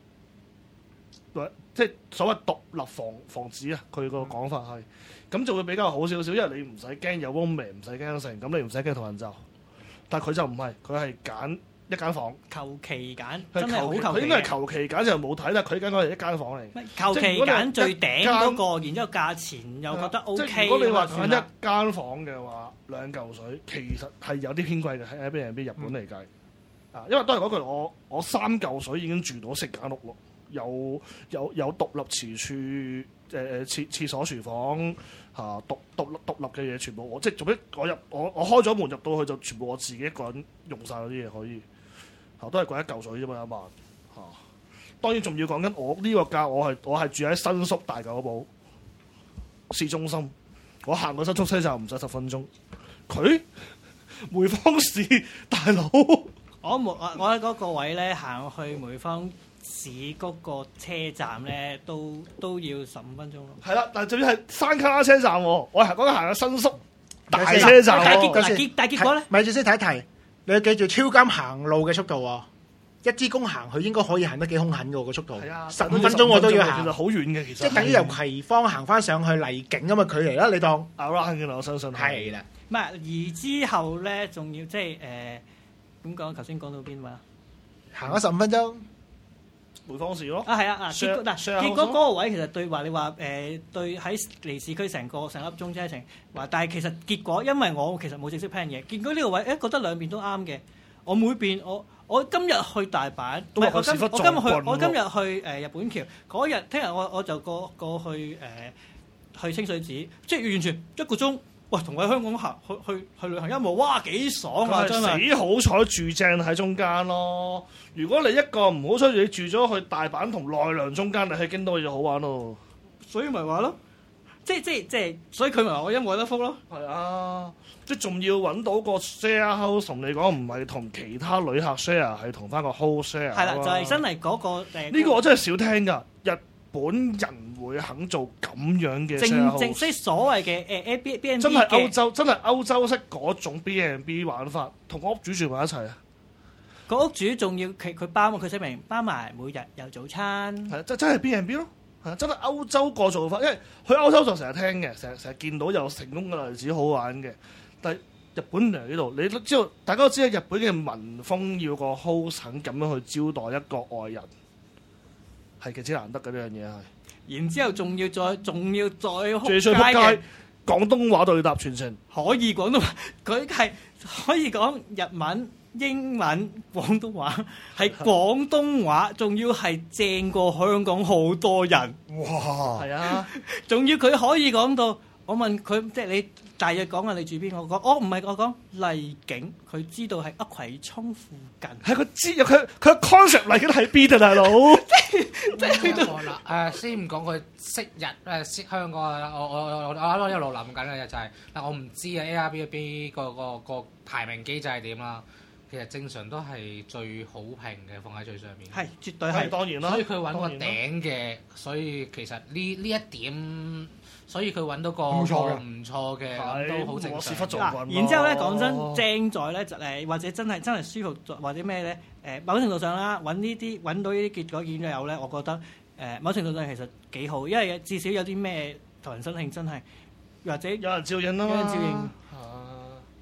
即係所謂獨立房子啊。佢個講法係咁就會比較好少少，因為你唔使驚有 rooming，唔使驚成，咁你唔使驚同人就。但係佢就唔係，佢係揀一間房， 求其揀，真係好求其。 佢應該係求其揀就冇睇，但係佢間房係一間房嚟。 求其揀最頂嗰個，然之後價錢又覺得 OK。 即係如果你話揀一間房嘅話，2嚿水其實係有啲偏貴嘅喺 Airbnb 日本嚟計。因為都係嗰句，我3嚿水已經住到成間屋咯，有獨立廚廚廁所廚房獨立嘅嘢，全部我即係做咩？我開咗門入到去就全部我自己一個人用晒嗰啲嘢可以都係貴1嚿水啫嘛一晚當然仲要講緊我呢個價，我係住喺新宿大久保市中心，我行個新宿車站唔使10分鐘。佢梅芳市大佬。 我喺嗰個位咧行去梅芳市嗰個車站咧，都要15分鐘咯。 係啦，但係仲要係山卡車站喎，我係講緊行去新宿大車站喎。 但係結果咧， 咪住先睇一睇，你要記住超監行路嘅速度喎。一支公行，佢應該可以行得幾兇狠嘅個速度。 係啊 ，15分鐘我都要行。 其實好遠嘅，其實即係等於由葵芳行翻上去荔景咁嘅距離啦。你當 around 嘅啦，我相信係啦。 唔係，而之後咧，仲要即係點講？頭先講到邊位啊？ 行咗15分鐘， 梅芳市咯。 係啊，結果嗰個位其實對話你話對喺離市區成粒鐘車程話，但係其實結果因為我其實冇正式 plan 嘢，結果呢個位覺得兩邊都啱嘅。我每邊我今日去大阪，唔係我今日去日本橋嗰日，聽日我就過去去清水寺，即係完全1個鐘。喂，同我喺香港行去旅行一模，哇幾爽啊！真係死好彩住正喺中間咯。如果你一個唔好彩，你住咗去大阪同奈良中間，你去京都就好玩咯。 所以咪話咯，即係，所以佢咪話我因禍得福咯。 係啊，即係仲要揾到個 share house 同你講，唔係同其他旅客 share，係同翻個 host share。 係啦，就係真係嗰個呢個我真係少聽㗎，日本人會肯做咁樣嘅 share house。 正即係所謂嘅Airbnb 真係歐洲式嗰種 B&B 玩法，同個屋主住埋一齊啊！ 個屋主仲要佢包佢聲明包埋每日有早餐。 係真係 B&B 咯。係真係歐洲個做法，因為去歐洲就成日聽嘅，成日見到有成功嘅例子，好玩嘅。但係日本嚟呢度，你都知道，大家都知道日本嘅民風要個 host 肯咁樣去招待一個外人，係極之難得嘅呢樣嘢係。 然之後仲要再最衰撲街，廣東話對答全程可以廣東話，佢係可以講日文、英文、廣東話，係廣東話，仲要係正過香港好多人。 哇！ 係啊， 仲要佢可以講到，我問佢即係你大約講下你住邊，我講唔係我講荔景，佢知道係葵涌附近。係佢知佢 concept 荔景喺邊啊，大佬！ 即係嗱先唔講佢識香港我一路諗緊嘅就係嗱，我唔知啊 Airbnb 個排名機制係點啦。其實正常都係最好評嘅，放喺最上面。 係，絕對係。 當然啦。 所以佢揾個頂嘅，所以其實呢一點，所以佢揾到個唔錯嘅，都好正常。 然之後咧，講真，正在咧就或者真係舒服，或者咩咧？某程度上啦，揾到呢啲結果見咗有咧，我覺得某程度上其實幾好，因為至少有啲咩同人申請真係，或者有人照應啦。 有人照應。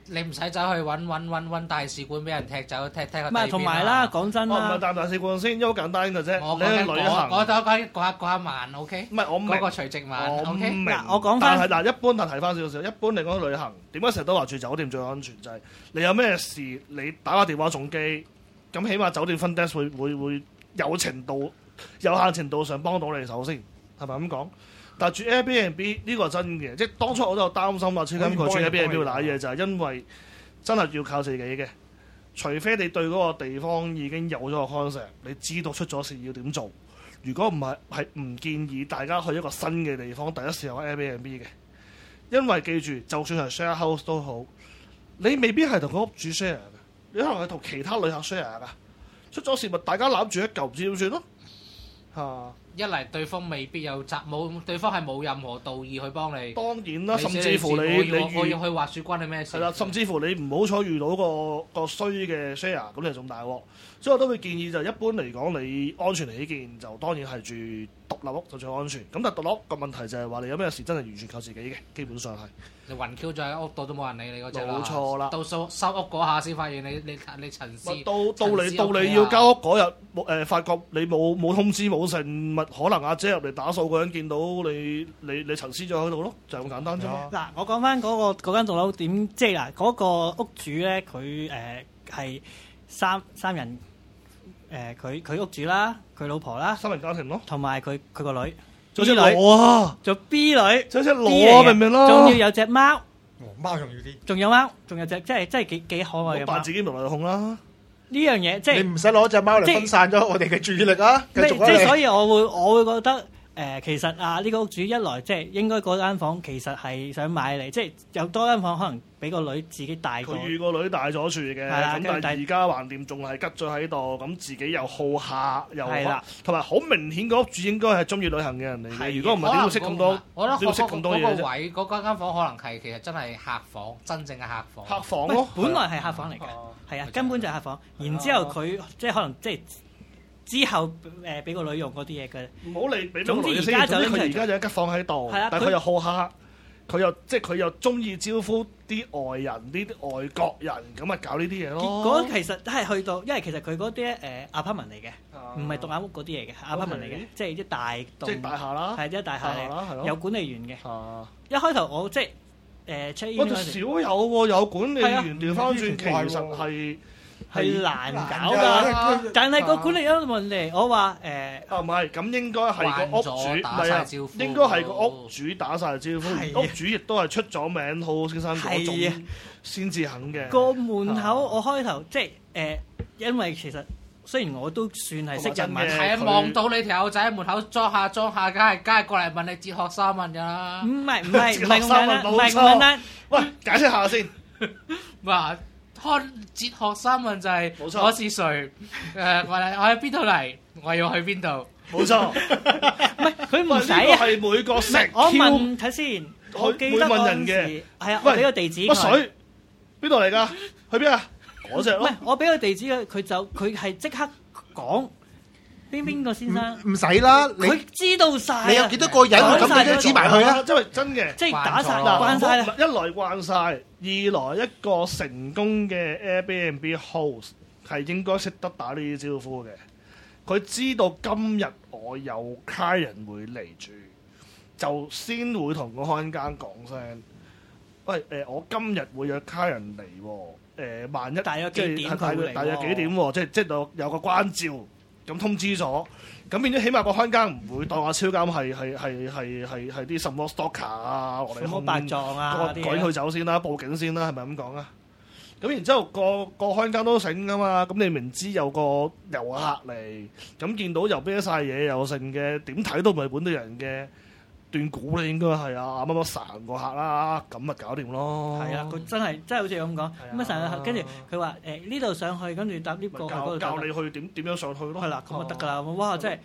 你唔使走去揾大使館俾人踢走，踢個。 唔係同埋啦，講真啦， 唔係大使館先，因為好簡單嘅啫。 我你去旅行， 我講一萬 OK。 唔係我明嗰個除夕晚 OK。 嗱，我講翻， 但係嗱，一般提翻少少，一般嚟講旅行，點解成日都話住酒店最安全？就係你有咩事，你打個電話總機，咁起碼酒店 front desk 會有限程度上幫到你手先，係咪咁講？但係住 Airbnb 呢個係真嘅，即係當初我都有擔心啊，超級佢住 Airbnb 會揦嘢，就係因為真係要靠自己嘅，除非你對嗰個地方已經有咗個 concept，你知道出咗事要點做。如果唔係，係唔建議大家去一個新嘅地方第一時間 Airbnb 嘅，因為記住，就算係 share house 都好，你未必係同個屋主 share 嘅，你可能係同其他旅客 share 㗎。出咗事咪大家攬住一嚿唔知點算咯嚇。 一嚟對方未必有對方係冇任何道義去幫你。當然啦，甚至乎你我要去滑雪關你咩事？ 係啦，甚至乎你唔好彩遇到個衰嘅 share， 咁你仲大鑊。所以我都會建議就一般嚟講，你安全起見就當然係住獨立屋就最安全。咁但係獨立屋個問題就係話你有咩事真係完全靠自己嘅，基本上係。 你暈 Q 咗喺屋度都冇人理你嗰隻啦。 冇錯啦。 到收屋嗰下先發現你陳屍。 到你要交屋嗰日，發覺你冇通知冇剩，咪可能阿姐入嚟打掃嗰陣見到你陳屍咗喺度咯，就係咁簡單啫嘛。 嗱，我講翻嗰間獨樓點，即係嗱嗰個屋主咧，佢係三人，佢屋主啦，佢老婆啦， 三人家庭咯， 同埋佢個女。 仲有隻螺啊！ 仲 B 女， 仲有隻螺啊！明唔明啦？ 仲要有隻貓， 貓重要啲。 仲有貓，仲有隻真係幾可愛嘅貓。 扮自己無內控啦！ 呢樣嘢即係你唔使攞隻貓嚟分散咗我哋嘅注意力啊！繼續即係所以我會覺得。其實呢個屋主一來即係應該嗰間房其實係想買嚟，即係有多間房可能俾個女自己大個。 佢預個女大咗住嘅，咁但係而家橫掂仲係吉咗喺度，咁自己又好客又好，同埋好明顯個屋主應該係中意旅行嘅人嚟嘅。如果唔係點會識咁多？ 我覺得識咁多嘢啫。 嗰個位嗰間房可能係其實真係客房，真正嘅客房。 客房咯， 本來係客房嚟嘅，係啊，根本就係客房。然之後佢即係可能即係。之後俾個女用嗰啲嘢嘅， 唔好理俾總之而家就佢而家就一間房喺度，但係佢又好客，佢又中意招呼啲外人、啲外國人，咁咪搞呢啲嘢咯。 結果其實都係去到，因為其實佢嗰啲apartment 嚟嘅，唔係獨立屋嗰啲嚟嘅 apartment 嚟嘅，即係啲大棟， 即係大廈啦， 係啲大廈嚟，有管理員嘅。一開頭我即係check in 嗰陣少有喎，有管理員調翻轉，其實係難搞㗎，但係個管理員都問你，我話唔係，咁應該係個屋主，唔係啊，應該係個屋主打晒招呼，屋主亦都係出咗名好先生嗰種先至肯嘅。 個門口我開頭即係因為其實雖然我都算係識日文， 係啊，望到你條友仔喺門口裝下，梗係過嚟問你哲學三問㗎啦。 唔係咁簡單，唔係咁簡單。 喂，解釋下先。 話開哲學三問就係我是誰？我喺邊度嚟？我要去邊度？ 冇錯。 唔係佢唔使啊。 係每個食。 我問睇先，我記得嗰陣時係啊，我俾個地址佢。 乜水？邊度嚟㗎？去邊啊？嗰隻咯。 唔係我俾個地址佢係即刻講邊個先生。 唔使啦， 佢知道晒。 你有幾多個人咁你都指埋佢啊？ 因為真嘅， 即係打晒慣晒啦。 一來慣晒，二來一個成功嘅 Airbnb host 係應該識得打呢啲招呼嘅。佢知道今日我有客人會嚟住，就先會同個看更講聲。喂，我今日會有客人嚟喎。萬一大約幾點大約幾點喎？即係有個關照。咁通知咗，咁變咗起碼個看更唔會當阿超監係啲什麼 stalker 啊，落嚟白撞啊， 趕佢走先啦，報警先啦，係咪咁講啊？咁然之後個看更都醒噶嘛，咁你明知有個遊客嚟，咁見到又啤晒嘢又剩嘅，點睇都唔係本地人嘅。斷估你應該係乜乜神個客啦，咁咪搞掂咯。 係啊，佢真係好似咁講，乜神個客，跟住佢話呢度上去，跟住搭 lift 過去嗰度。 教你去點樣上去咯。 係啦，咁就得㗎啦。哇！真係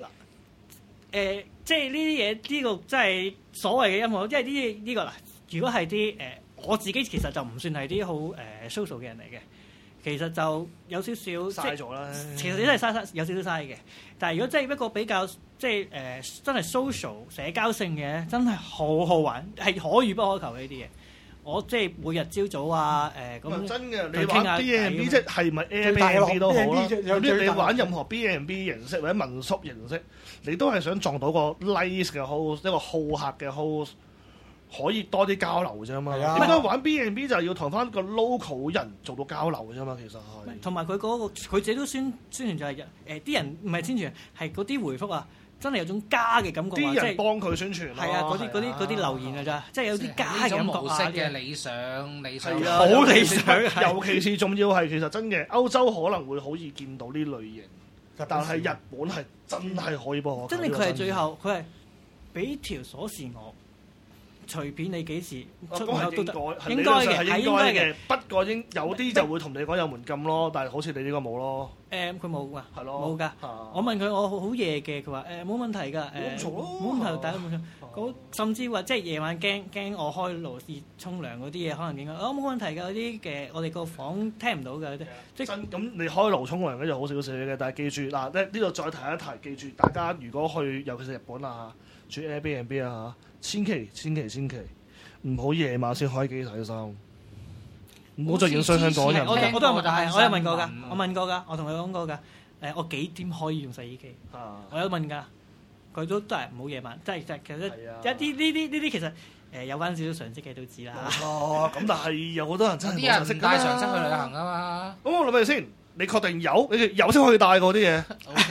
即係呢啲嘢，呢個真係所謂嘅音樂，因為呢個嗱，如果係啲我自己其實就唔算係啲好social 嘅人嚟嘅。其實就有少少嘥咗啦。 其實你真係有少少嘥嘅。但係如果真係一個比較即係真係 social 社交性嘅，真係好好玩，係可遇不可求嘅呢啲嘢。 我即係每日朝早啊咁。 真嘅，你玩 B&B 即係咪 Airbnb 都好啦。咁你玩任何 B&B 形式或者民宿形式，你都係想撞到個 nice 嘅 host， 一個好客嘅 host， 可以多啲交流啫嘛。點解玩 B&B 就係要同翻個 local 人做到交流啫嘛？其實係。同埋佢嗰個佢自己都宣傳就係啲人唔係宣傳，係嗰啲回覆啊。真係有種家嘅感覺， 啲人幫佢宣傳。 係啊，嗰啲留言㗎咋，即係有啲家嘅感覺模式嘅理想， 好理想。 尤其是重要係其實真嘅，歐洲可能會好易見到呢類型，但係日本係真係可以幫我。 真係佢係最後，佢係俾條鎖匙我，隨便你幾時出門口都得，應該嘅。 不過有啲就會同你講有門禁咯，但係好似你呢個冇咯。 佢冇㗎， 係咯， 冇㗎。我問佢我好夜嘅，佢話冇問題㗎，冇問題，大家冇錯。甚至話即係夜晚驚我開爐試沖涼嗰啲嘢，可能點解？冇問題㗎，嗰啲嘅我哋個房聽唔到㗎，即係咁你開爐沖涼咧就好少少嘅，但係記住嗱，呢度再提一提，記住大家如果去尤其是日本啊，住 Airbnb 啊，千祈唔好夜晚先開機洗衫。唔好再影相香港人。 我都有問過㗎，我同佢講過㗎。我幾點可以用洗衣機？我有問㗎，佢都係唔好夜晚，即係其實一啲呢啲其實有翻少少常識嘅都知啦。 哦，咁但係有好多人真係冇常識帶常識去旅行啊嘛。 咁我諗下先，你確定有先可以帶嗰啲嘢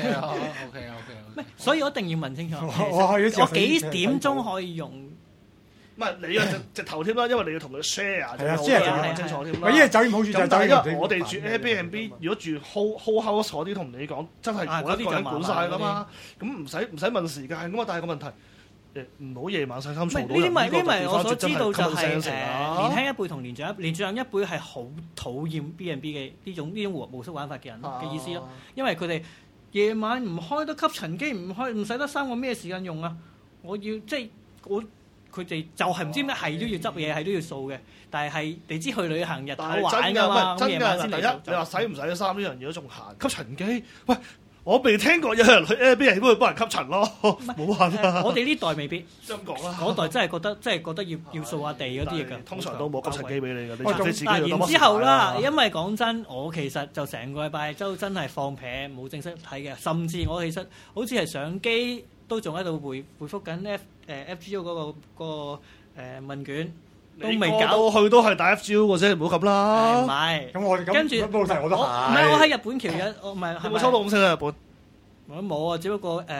？OK。 所以我一定要問清楚。我幾點鐘可以用？ 唔係你直頭添啦，因為你要同佢 share， 係清楚添啦。 因為酒店好處就係酒店， 我哋住 Airbnb，如果住 whole house 嗰啲，同你講真係我一個人管晒㗎嘛。咁唔使問時間㗎嘛。但係個問題唔好夜晚洗衫嘈到人。 呢咪我所知道就係年輕一輩同年長一輩係好討厭 B&B 嘅呢種模式玩法嘅人嘅意思咯。因為佢哋夜晚唔開得吸塵機，唔洗得衫，我咩時間用啊？我要即係佢哋就係唔知點解係都要執嘢，係都要掃嘅。但係你知去旅行日頭玩㗎嘛，咁夜晚先嚟做。 你話洗唔洗得衫呢樣嘢都仲閒。吸塵機，喂，我未聽過有人去 Airbnb 會幫人吸塵咯，冇辦法。 我哋呢代未必。 咁講啦。 嗰代真係覺得要掃下地嗰啲嘢㗎。 通常都冇吸塵機俾你㗎。 然之後啦，因為講真，我其實就成個禮拜都真係放屁，冇正式睇嘅。甚至我其實好似係上機都仲喺度回覆緊FGO 嗰個問卷，都未搞到去都係打 FGO 嘅啫，唔好咁啦。 唔係， 咁我跟住冇題我都係。 唔係我喺日本橋我唔係。 有冇抽到五星喺日本？ 我冇啊，只不過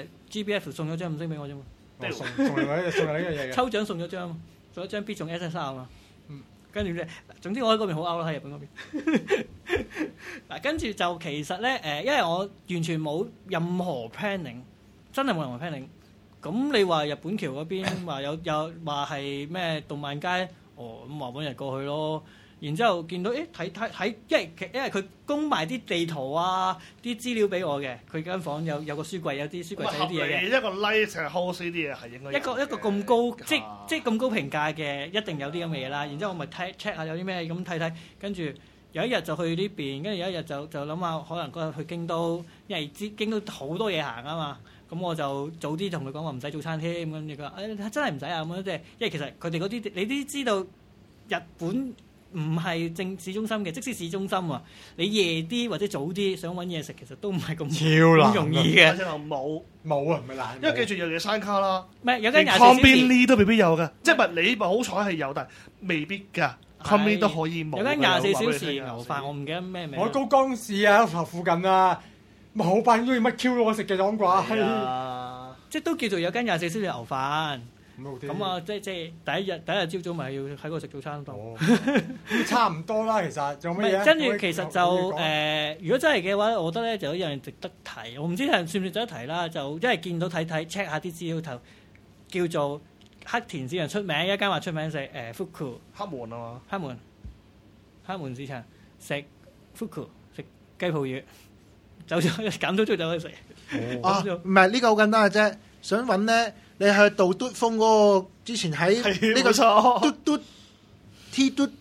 GBF 送咗張5星俾我啫嘛。 送嚟呢樣嘢嘅。 抽獎送咗張，送一張 B 送 SS3啊嘛。跟住咧，總之我喺嗰邊好 out 啦，喺日本嗰邊。嗱，跟住就其實咧因為我完全冇任何 planning， 真係冇任何 planning。咁你話日本橋嗰邊話有話係咩動漫街？咁話揾日過去咯。然之後見到睇，因為佢供埋啲地圖啊、啲資料俾我嘅。佢間房有個書櫃，有啲書櫃仔啲嘢嘅。 一個 like 就 host 啲嘢係應該。 一個咁高，即係咁高評價嘅，一定有啲咁嘅嘢啦。然之後我咪 check 下有啲咩咁睇，跟住有一日就去呢邊，跟住有一日就諗下可能嗰日去京都，因為京都好多嘢行啊嘛。咁我就早啲同佢講話唔使早餐添，咁佢話真係唔使啊，咁即係因為其實佢哋嗰啲你都知道日本唔係正市中心嘅，即使市中心啊，你夜啲或者早啲想揾嘢食，其實都唔係咁容易嘅。 冇啊，唔係難。 因為記住有嘢山卡啦， 唔係有間24小時 convenience 都未必有嘅，即係你好彩係有，但係未必㗎。convenience 都可以冇。 有間24小時牛飯，我唔記得咩名。 我高江市啊，附近啊。冇辦都要乜 Q 咯，我食嘅講啩， 即係都叫做有間24小時牛飯。咁啊，即係第一日朝早咪要喺嗰度食早餐咯。 差唔多啦，其實仲有乜嘢？ 跟住其實就如果真係嘅話，我覺得咧就有一樣值得提。我唔知係算唔算值得提啦。就因為見到睇 check 下啲資料頭，叫做黑田市場出名一間話出名食Fuku 黑門啊嘛， 黑門市場食 Fuku 食雞泡魚。走咗減咗租走去食唔係呢個好簡單嘅啫。想揾咧，你去到嘟風嗰個之前喺呢個嘟 T 嘟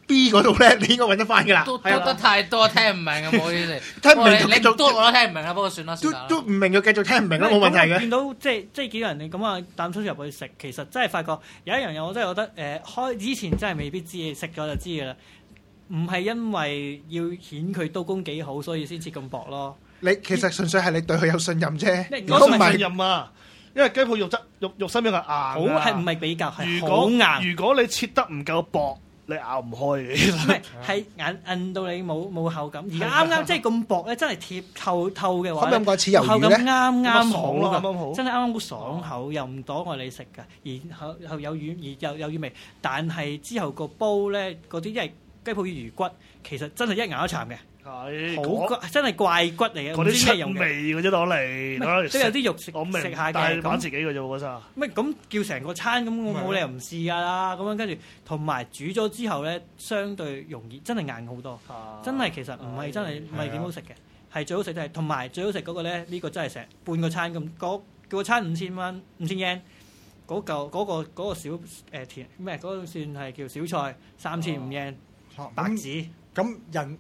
B 嗰度咧，你應該揾得翻㗎啦。 都得太多，聽唔明啊！唔好意思， 聽唔明你都我都聽唔明啦，不過算啦， 都唔明就繼續聽唔明啦，冇問題嘅。 見到即係幾個人你咁啊膽粗入去食，其實真係發覺有一樣嘢我真係覺得開之前真係未必知，食咗就知㗎啦。唔係因為要顯佢刀工幾好，所以先至咁薄咯。 你其實純粹係你對佢有信任啫。 嗰唔係信任啊，因為雞泡肉身比較硬。好係唔係比較係好硬？ 如果你切得唔夠薄，你咬唔開嘅。 唔係係硬到你冇口感。而家啱啱即係咁薄咧，真係貼透嘅話， 可唔可以咁講似魷魚咧？ 啱好咯， 啱好， 真係啱啱好爽口，又唔阻礙你食㗎，然後有魚而有魚味。但係之後個煲咧嗰啲因為雞泡魚骨，其實真係一咬一殘嘅，好真係怪骨嚟嘅， 嗰啲出味嗰啲攞嚟， 都有啲肉食下嘅， 但係玩自己嘅啫喎，真係。 咩咁叫成個餐咁，我冇理由唔試㗎啦。咁樣跟住同埋煮咗之後咧，相對容易，真係硬好多。真係其實唔係真係唔係點好食嘅，係最好食就係同埋最好食嗰個咧，呢個真係成半個餐咁，叫個餐5000蚊5000 yen。嗰個小甜咩？嗰個算係叫小菜3500 yen。白紙咁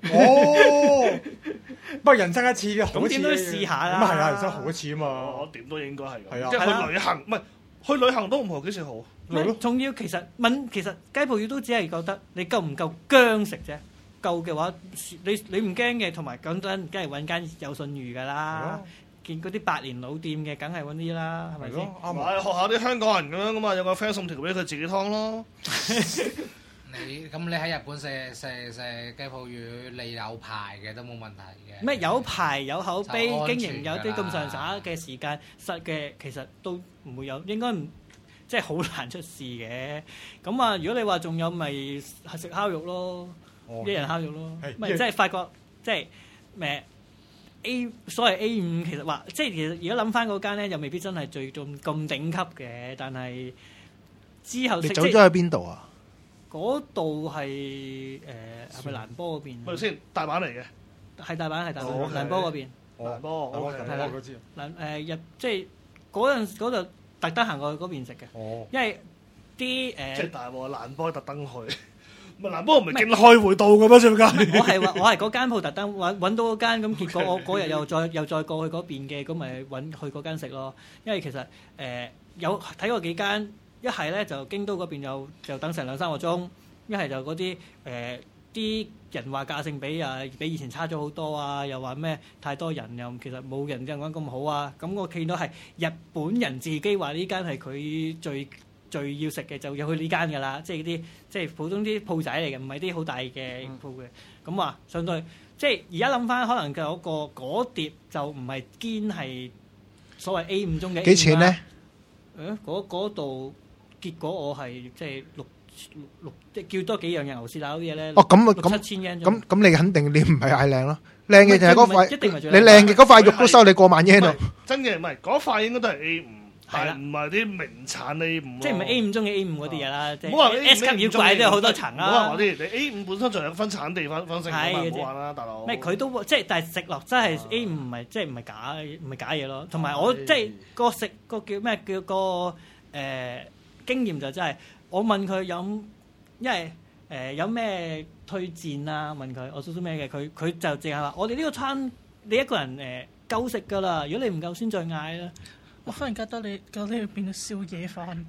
不過人生一次嘅， 咁點都要試下啦。 咁係啊，人生好一次啊嘛。 我點都應該係咁。 係啊， 即係去旅行，唔係去旅行都唔好幾時好。 仲要其實雞泡魚都只係覺得你夠唔夠薑食啫。夠嘅話，你唔驚嘅，同埋講真，梗係揾間有信譽㗎啦。見嗰啲百年老店嘅，梗係揾啲啦，係咪先？ 啱。學下啲香港人咁樣㗎嘛，有個 friend 送條俾佢自己劏咯。 你喺日本食雞泡魚，你有牌嘅都冇問題嘅。 咩有牌有口碑，經營有啲咁上下嘅時間，實嘅其實都唔會有，應該唔即係好難出事嘅。咁啊，如果你話仲有咪係食烤肉咯，一人烤肉咯，咪即係發覺即係咩所謂 A5 其實話即係其實而家諗翻嗰間咧，又未必真係最咁頂級嘅，但係之後你走咗去邊度啊？ 嗰度係係咪蘭波嗰邊？ 咪先大阪嚟嘅， 係大阪蘭波嗰邊。 蘭波係啦，我知。 即係嗰度特登行過去嗰邊食嘅，因為啲即係大鑊蘭波特登去，咪蘭波唔係經開會到嘅咩？點解？ 我係嗰間鋪特登揾到嗰間，咁結果我嗰日又再過去嗰邊嘅，咁咪去嗰間食咯。因為其實有睇過幾間。一係咧就京都嗰邊就等成2-3個鐘，一係就嗰啲啲人話價性比以前差咗好多啊，又話咩太多人又其實冇人講咁好啊，咁我見到係日本人自己話呢間係佢最要食嘅，就要去呢間㗎啦，即係啲即係普通啲鋪仔嚟嘅，唔係啲好大嘅鋪嘅，咁話相對即係而家諗翻，可能嗰碟就唔係堅係所謂 A5 中嘅。 幾錢咧？ 嗰度。結果我係即係六即係叫多幾樣嘢牛舌腩嗰啲嘢咧。咁7,000 yen。 咁你肯定你唔係嗌靚咯，靚嘅就係嗰塊。 一定係最靚。你靚嘅嗰塊肉都收你過萬 yen 咯。 真嘅唔係嗰塊應該都係 A5， 係啦， 唔係啲名產 A5。 即係唔係 A5 中嘅 A5 嗰啲嘢啦。 唔好話 S 級要貴都有好多層啦。 唔好話啲你 A5 本身仲有分產地分性㗎嘛，唔好話啦，大佬。 咩佢都即係但係食落真係 A5 唔係即係唔係假嘢咯。同埋我即係個食個叫咩叫個經驗就真係，我問佢有，因為有咩推薦啊？問佢我少少咩嘅，佢就淨係話：我哋呢個餐你一個人夠食㗎啦，如果你唔夠先再嗌啦。 我忽然覺得你變咗宵夜飯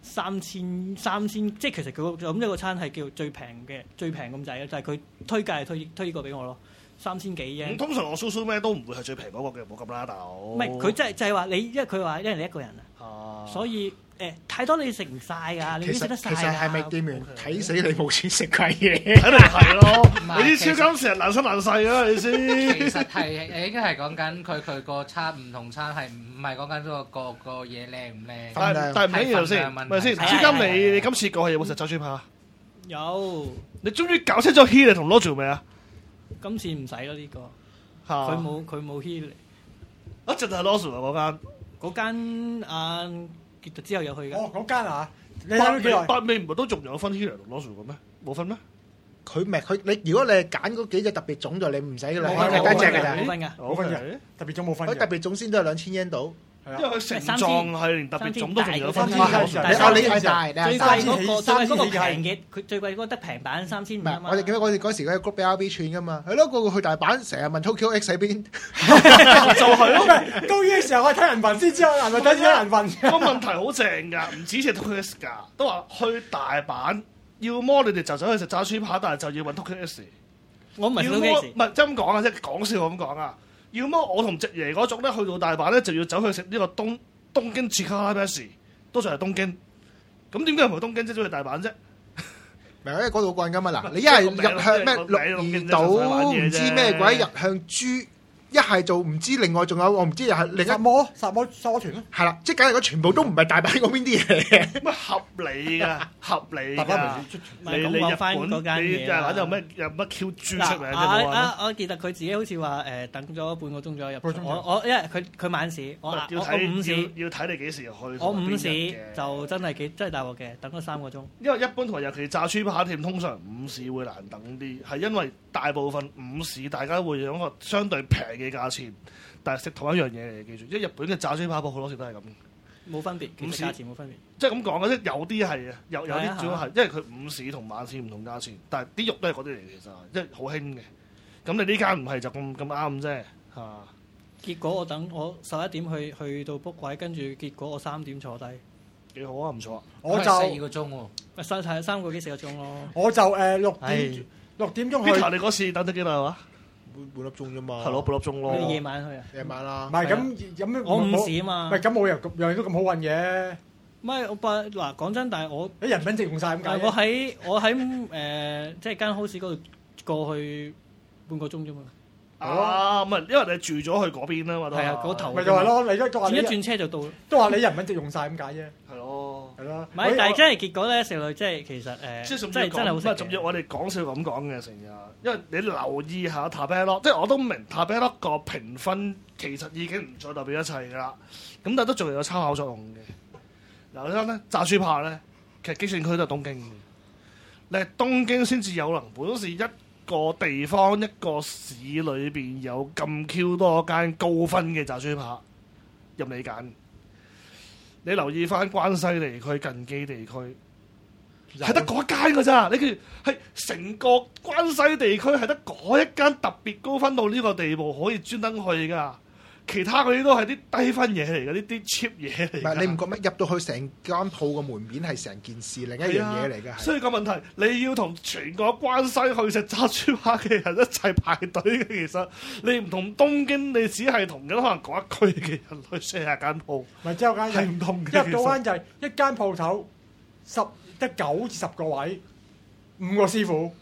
，3000，即係其實佢咁一個餐係叫最平咁滯嘅，就係佢推介推呢個俾我咯，3000幾啫。 通常我蘇蘇咩都唔會係最平嗰個嘅，冇咁啦，大佬。 唔係佢真係就係話你，因為佢話因為你一個人啊，所以。太多你食唔晒㗎，你食得晒㗎。 其實係咪店員睇死你冇錢食貴嘢？ 肯定係咯，你啲超級成日爛身爛世啊！你先。 其實係應該係講緊佢個餐唔同餐係唔係講緊個嘢靚唔靚？ 但係唔緊要先，咪先。朱金你今次過去有冇食炸豬扒？ 有。你終於搞清楚 Healy 同 Roger 未啊？ 今次唔使咯呢個，佢冇 Healy。 一直係 Roger 啊嗰間之後有去嘅。 嗰間啊，你睇咗幾耐？ 北美唔係都仲有分 Healy 同 Roger 嘅咩？冇分咩？ 你如果你係揀嗰幾隻特別種就你唔使㗎啦，係單隻㗎咋。 冇分㗎， 冇分嘅，特別種冇分。 特別種先都係2000 yen 到。 係因為佢成狀係連特別種都仲有分。 你係大， 最貴嗰個平嘅，佢最貴嗰個得平版3500啊嘛。 我哋記得我哋嗰時嗰個 group 俾 RB 串噶嘛，係咯，個個去大阪成日問 Tokyo X 喺邊， 就係咯。 高二嘅時候我睇人份先知道人份睇人份。 個問題好正㗎，唔止係 Tokyo X 㗎，都話去大阪，要麼你哋就走去食炸豬扒，但係就要揾 Tokyo X。 我唔係要麼唔係即係咁講啊，即係講笑咁講啊。要麼我同直爺嗰種咧，去到大阪咧就要走去食呢個東京切卡拉咩事，都仲係東京。咁點解唔係東京啫？走去大阪啫？ 明因為嗰度好貴㗎嘛嗱，你一係入向咩鹿兒島唔知咩鬼入向珠，一係就唔知另外仲有我唔知又係另一薩摩團咯。 係啦，即係梗係嗰全部都唔係大阪嗰邊啲嘢嘅。 乜合理㗎？合理㗎。你日本你就話有乜 Q 豬出嚟啫？ 我記得佢自己好似話等咗半個鐘左右入。我因為佢晚市，我午市要睇你幾時去。 我午市就真係大鑊嘅，等咗3個鐘。 因為一般同埋尤其炸豬扒店，通常午市會難等啲，係因為大部分午市大家會用一個相對平嘅價錢，但係食同一樣嘢嚟，記住，因為日本嘅炸豬扒鋪好多時都係咁， 冇分別，其實價錢冇分別。 即係咁講嘅，即有啲係啊，有啲主要係，因為佢午市同晚市唔同價錢，但係啲肉都係嗰啲嚟，其實即係好興嘅。咁你呢間唔係就咁啱啫嚇。 結果我11點去到 book 位，跟住結果我3點坐低， 幾好啊，唔錯。 我就4個鐘喎， 3個幾4個鐘咯。 我就6點鐘去。 Peter 你嗰次等咗幾耐話？ 半粒鐘啫嘛， 係咯，半粒鐘咯。 你夜晚去啊？ 夜晚啦。 唔係咁我午市啊嘛。 唔係咁冇人樣樣都咁好運嘅。 唔係我嗱講真，但係我啲人品值用晒咁解。 我喺即係間 house 嗰度過去半個鐘啫嘛。 唔係因為你住咗去嗰邊啊嘛。係啊，嗰頭。 咪就係咯，你轉一轉車就到。 都話你人品值用晒咁解啫。 係咯。 係咯， 唔係，但係真係結果咧，食落即係其實真係好食。 仲要我哋講笑咁講嘅成日，因為你留意下 Tabelog， 即係我都明 Tabelog 個評分其實已經唔再代表一切㗎啦。咁但係都仲有參考作用嘅。嗱，你睇咧炸豬扒咧，其實激戰區都係東京嘅。你係東京先至有能本事一個地方一個市裏邊有咁 Q 多間高分嘅炸豬扒任你揀。你留意翻關西地區、近畿地區，係得嗰一間㗎咋？你叫係成個關西地區係得嗰一間特別高分到呢個地步，可以專登去㗎。其他嗰啲都係啲低分嘢嚟嘅，呢啲 cheap 嘢嚟。唔係你唔覺咩？入到去成間鋪個門面係成件事，另一樣嘢嚟㗎。 所以個問題，你要同全個關西去食炸豬扒嘅人一齊排隊嘅，其實你唔同東京，你只係同緊可能嗰一區嘅人去 share 間鋪。 咪之後間係唔同嘅。 入到間就係一間鋪頭得9至10個位，5個師傅。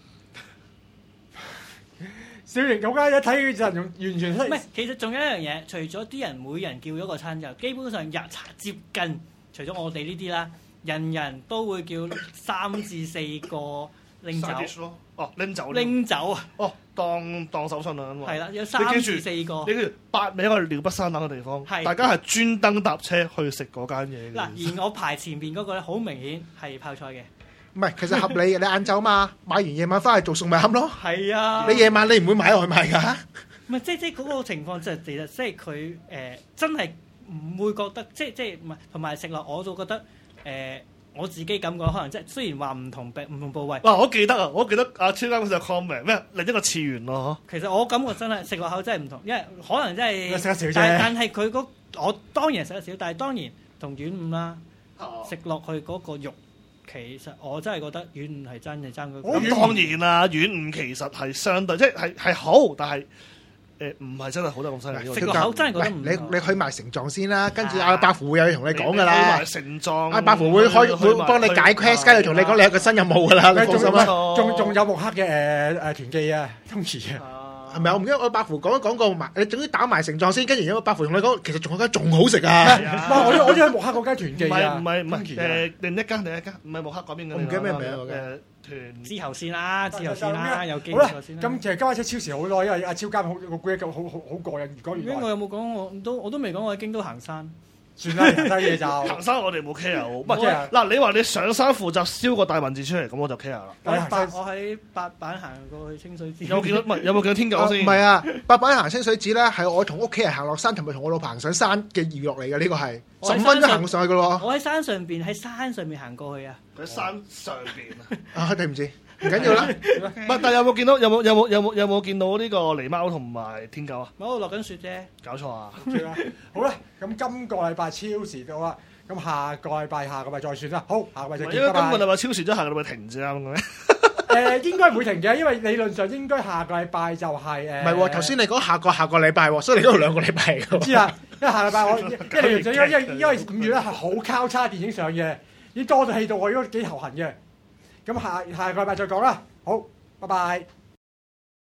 小型嗰間一睇佢就完全唔係，其實仲有一樣嘢，除咗啲人每人叫咗個餐之後，基本上接近，除咗我哋呢啲啦，人人都會叫3至4個拎酒。拎酒啊！ 當手信啊！ 係啦，有3至4個。 你記住8尾一個鳥不生蛋嘅地方，大家係專登搭車去食嗰間嘢。 嗱，而我排前邊嗰個咧，好明顯係泡菜嘅。 唔係，其實合理嘅。你晏晝嘛，買完夜晚翻去做餸咪啱咯。 係啊， 你夜晚你唔會買外賣㗎。 唔係，即係嗰個情況就係其實即係佢真係唔會覺得，即係唔係同埋食落我就覺得我自己感覺可能即係雖然話唔同部位。 哇！我記得阿超啱嗰隻 comment 咩另一個次元咯。 其實我感覺真係食落口真係唔同，因為可能真係食得少啫。 但係佢我當然食得少，但係當然同軟五啦，食落去嗰個肉。其實我真係覺得軟五係真係爭佢。 咁當然啦，軟五其實係相對即係好，但係唔係真係好得咁犀利。 食落口真係覺得唔。 你去埋成狀先啦，跟住阿伯父會有嘢同你講㗎啦。 去埋成狀， 阿伯父會幫你解 quest，跟住同你講你有個新任務㗎啦。你放心啦。 仲有木刻嘅團記啊，通詞啊。 係咪我唔記得我伯父講過埋，你總之打埋成狀先，跟住然後伯父同你講，其實仲有間仲好食啊！ 我中意木刻嗰間團記啊， 唔係另一間，唔係木刻嗰邊嘅。 我唔記得咩名啊？ 團之後先啦，有機會先啦。 咁其實今晚車超時好耐，因為阿超間好個 group 好過癮。如果我有冇講我都未講我喺京都行山。 算啦，其他嘢就行山我哋冇 care，唔係 care 嗱，你話你上山負責燒個大文字出嚟，咁我就 care 啦。 我喺八板行過去清水寺。 有冇見到？有冇見到天狗先？ 唔係啊，八板行清水寺咧，係我同屋企人行落山，同埋同我老婆行上山嘅娛樂嚟嘅，呢個係15分鐘行上去嘅咯。 我喺山上邊行過去啊。 喺山上邊啊，對唔住，唔緊要啦。 唔係，但有冇見到？有冇見到呢個狸貓同埋天狗啊？ 我落緊雪啫。 搞錯啊！ 好啦，咁今個禮拜超時到啦，咁下個禮拜再算啦。好，下個禮拜再見。 因為今個禮拜超時咗，下個禮拜停止啱嘅咩？ 應該唔會停嘅，因為理論上應該下個禮拜就係唔係喎，頭先你講下個禮拜喎，所以你嗰度2個禮拜嘅。 知啦，因為下禮拜我因為5月咧係好交叉電影上嘅，已經多咗戲到我應該幾頭痕嘅。咁下個禮拜再講啦。好，拜拜。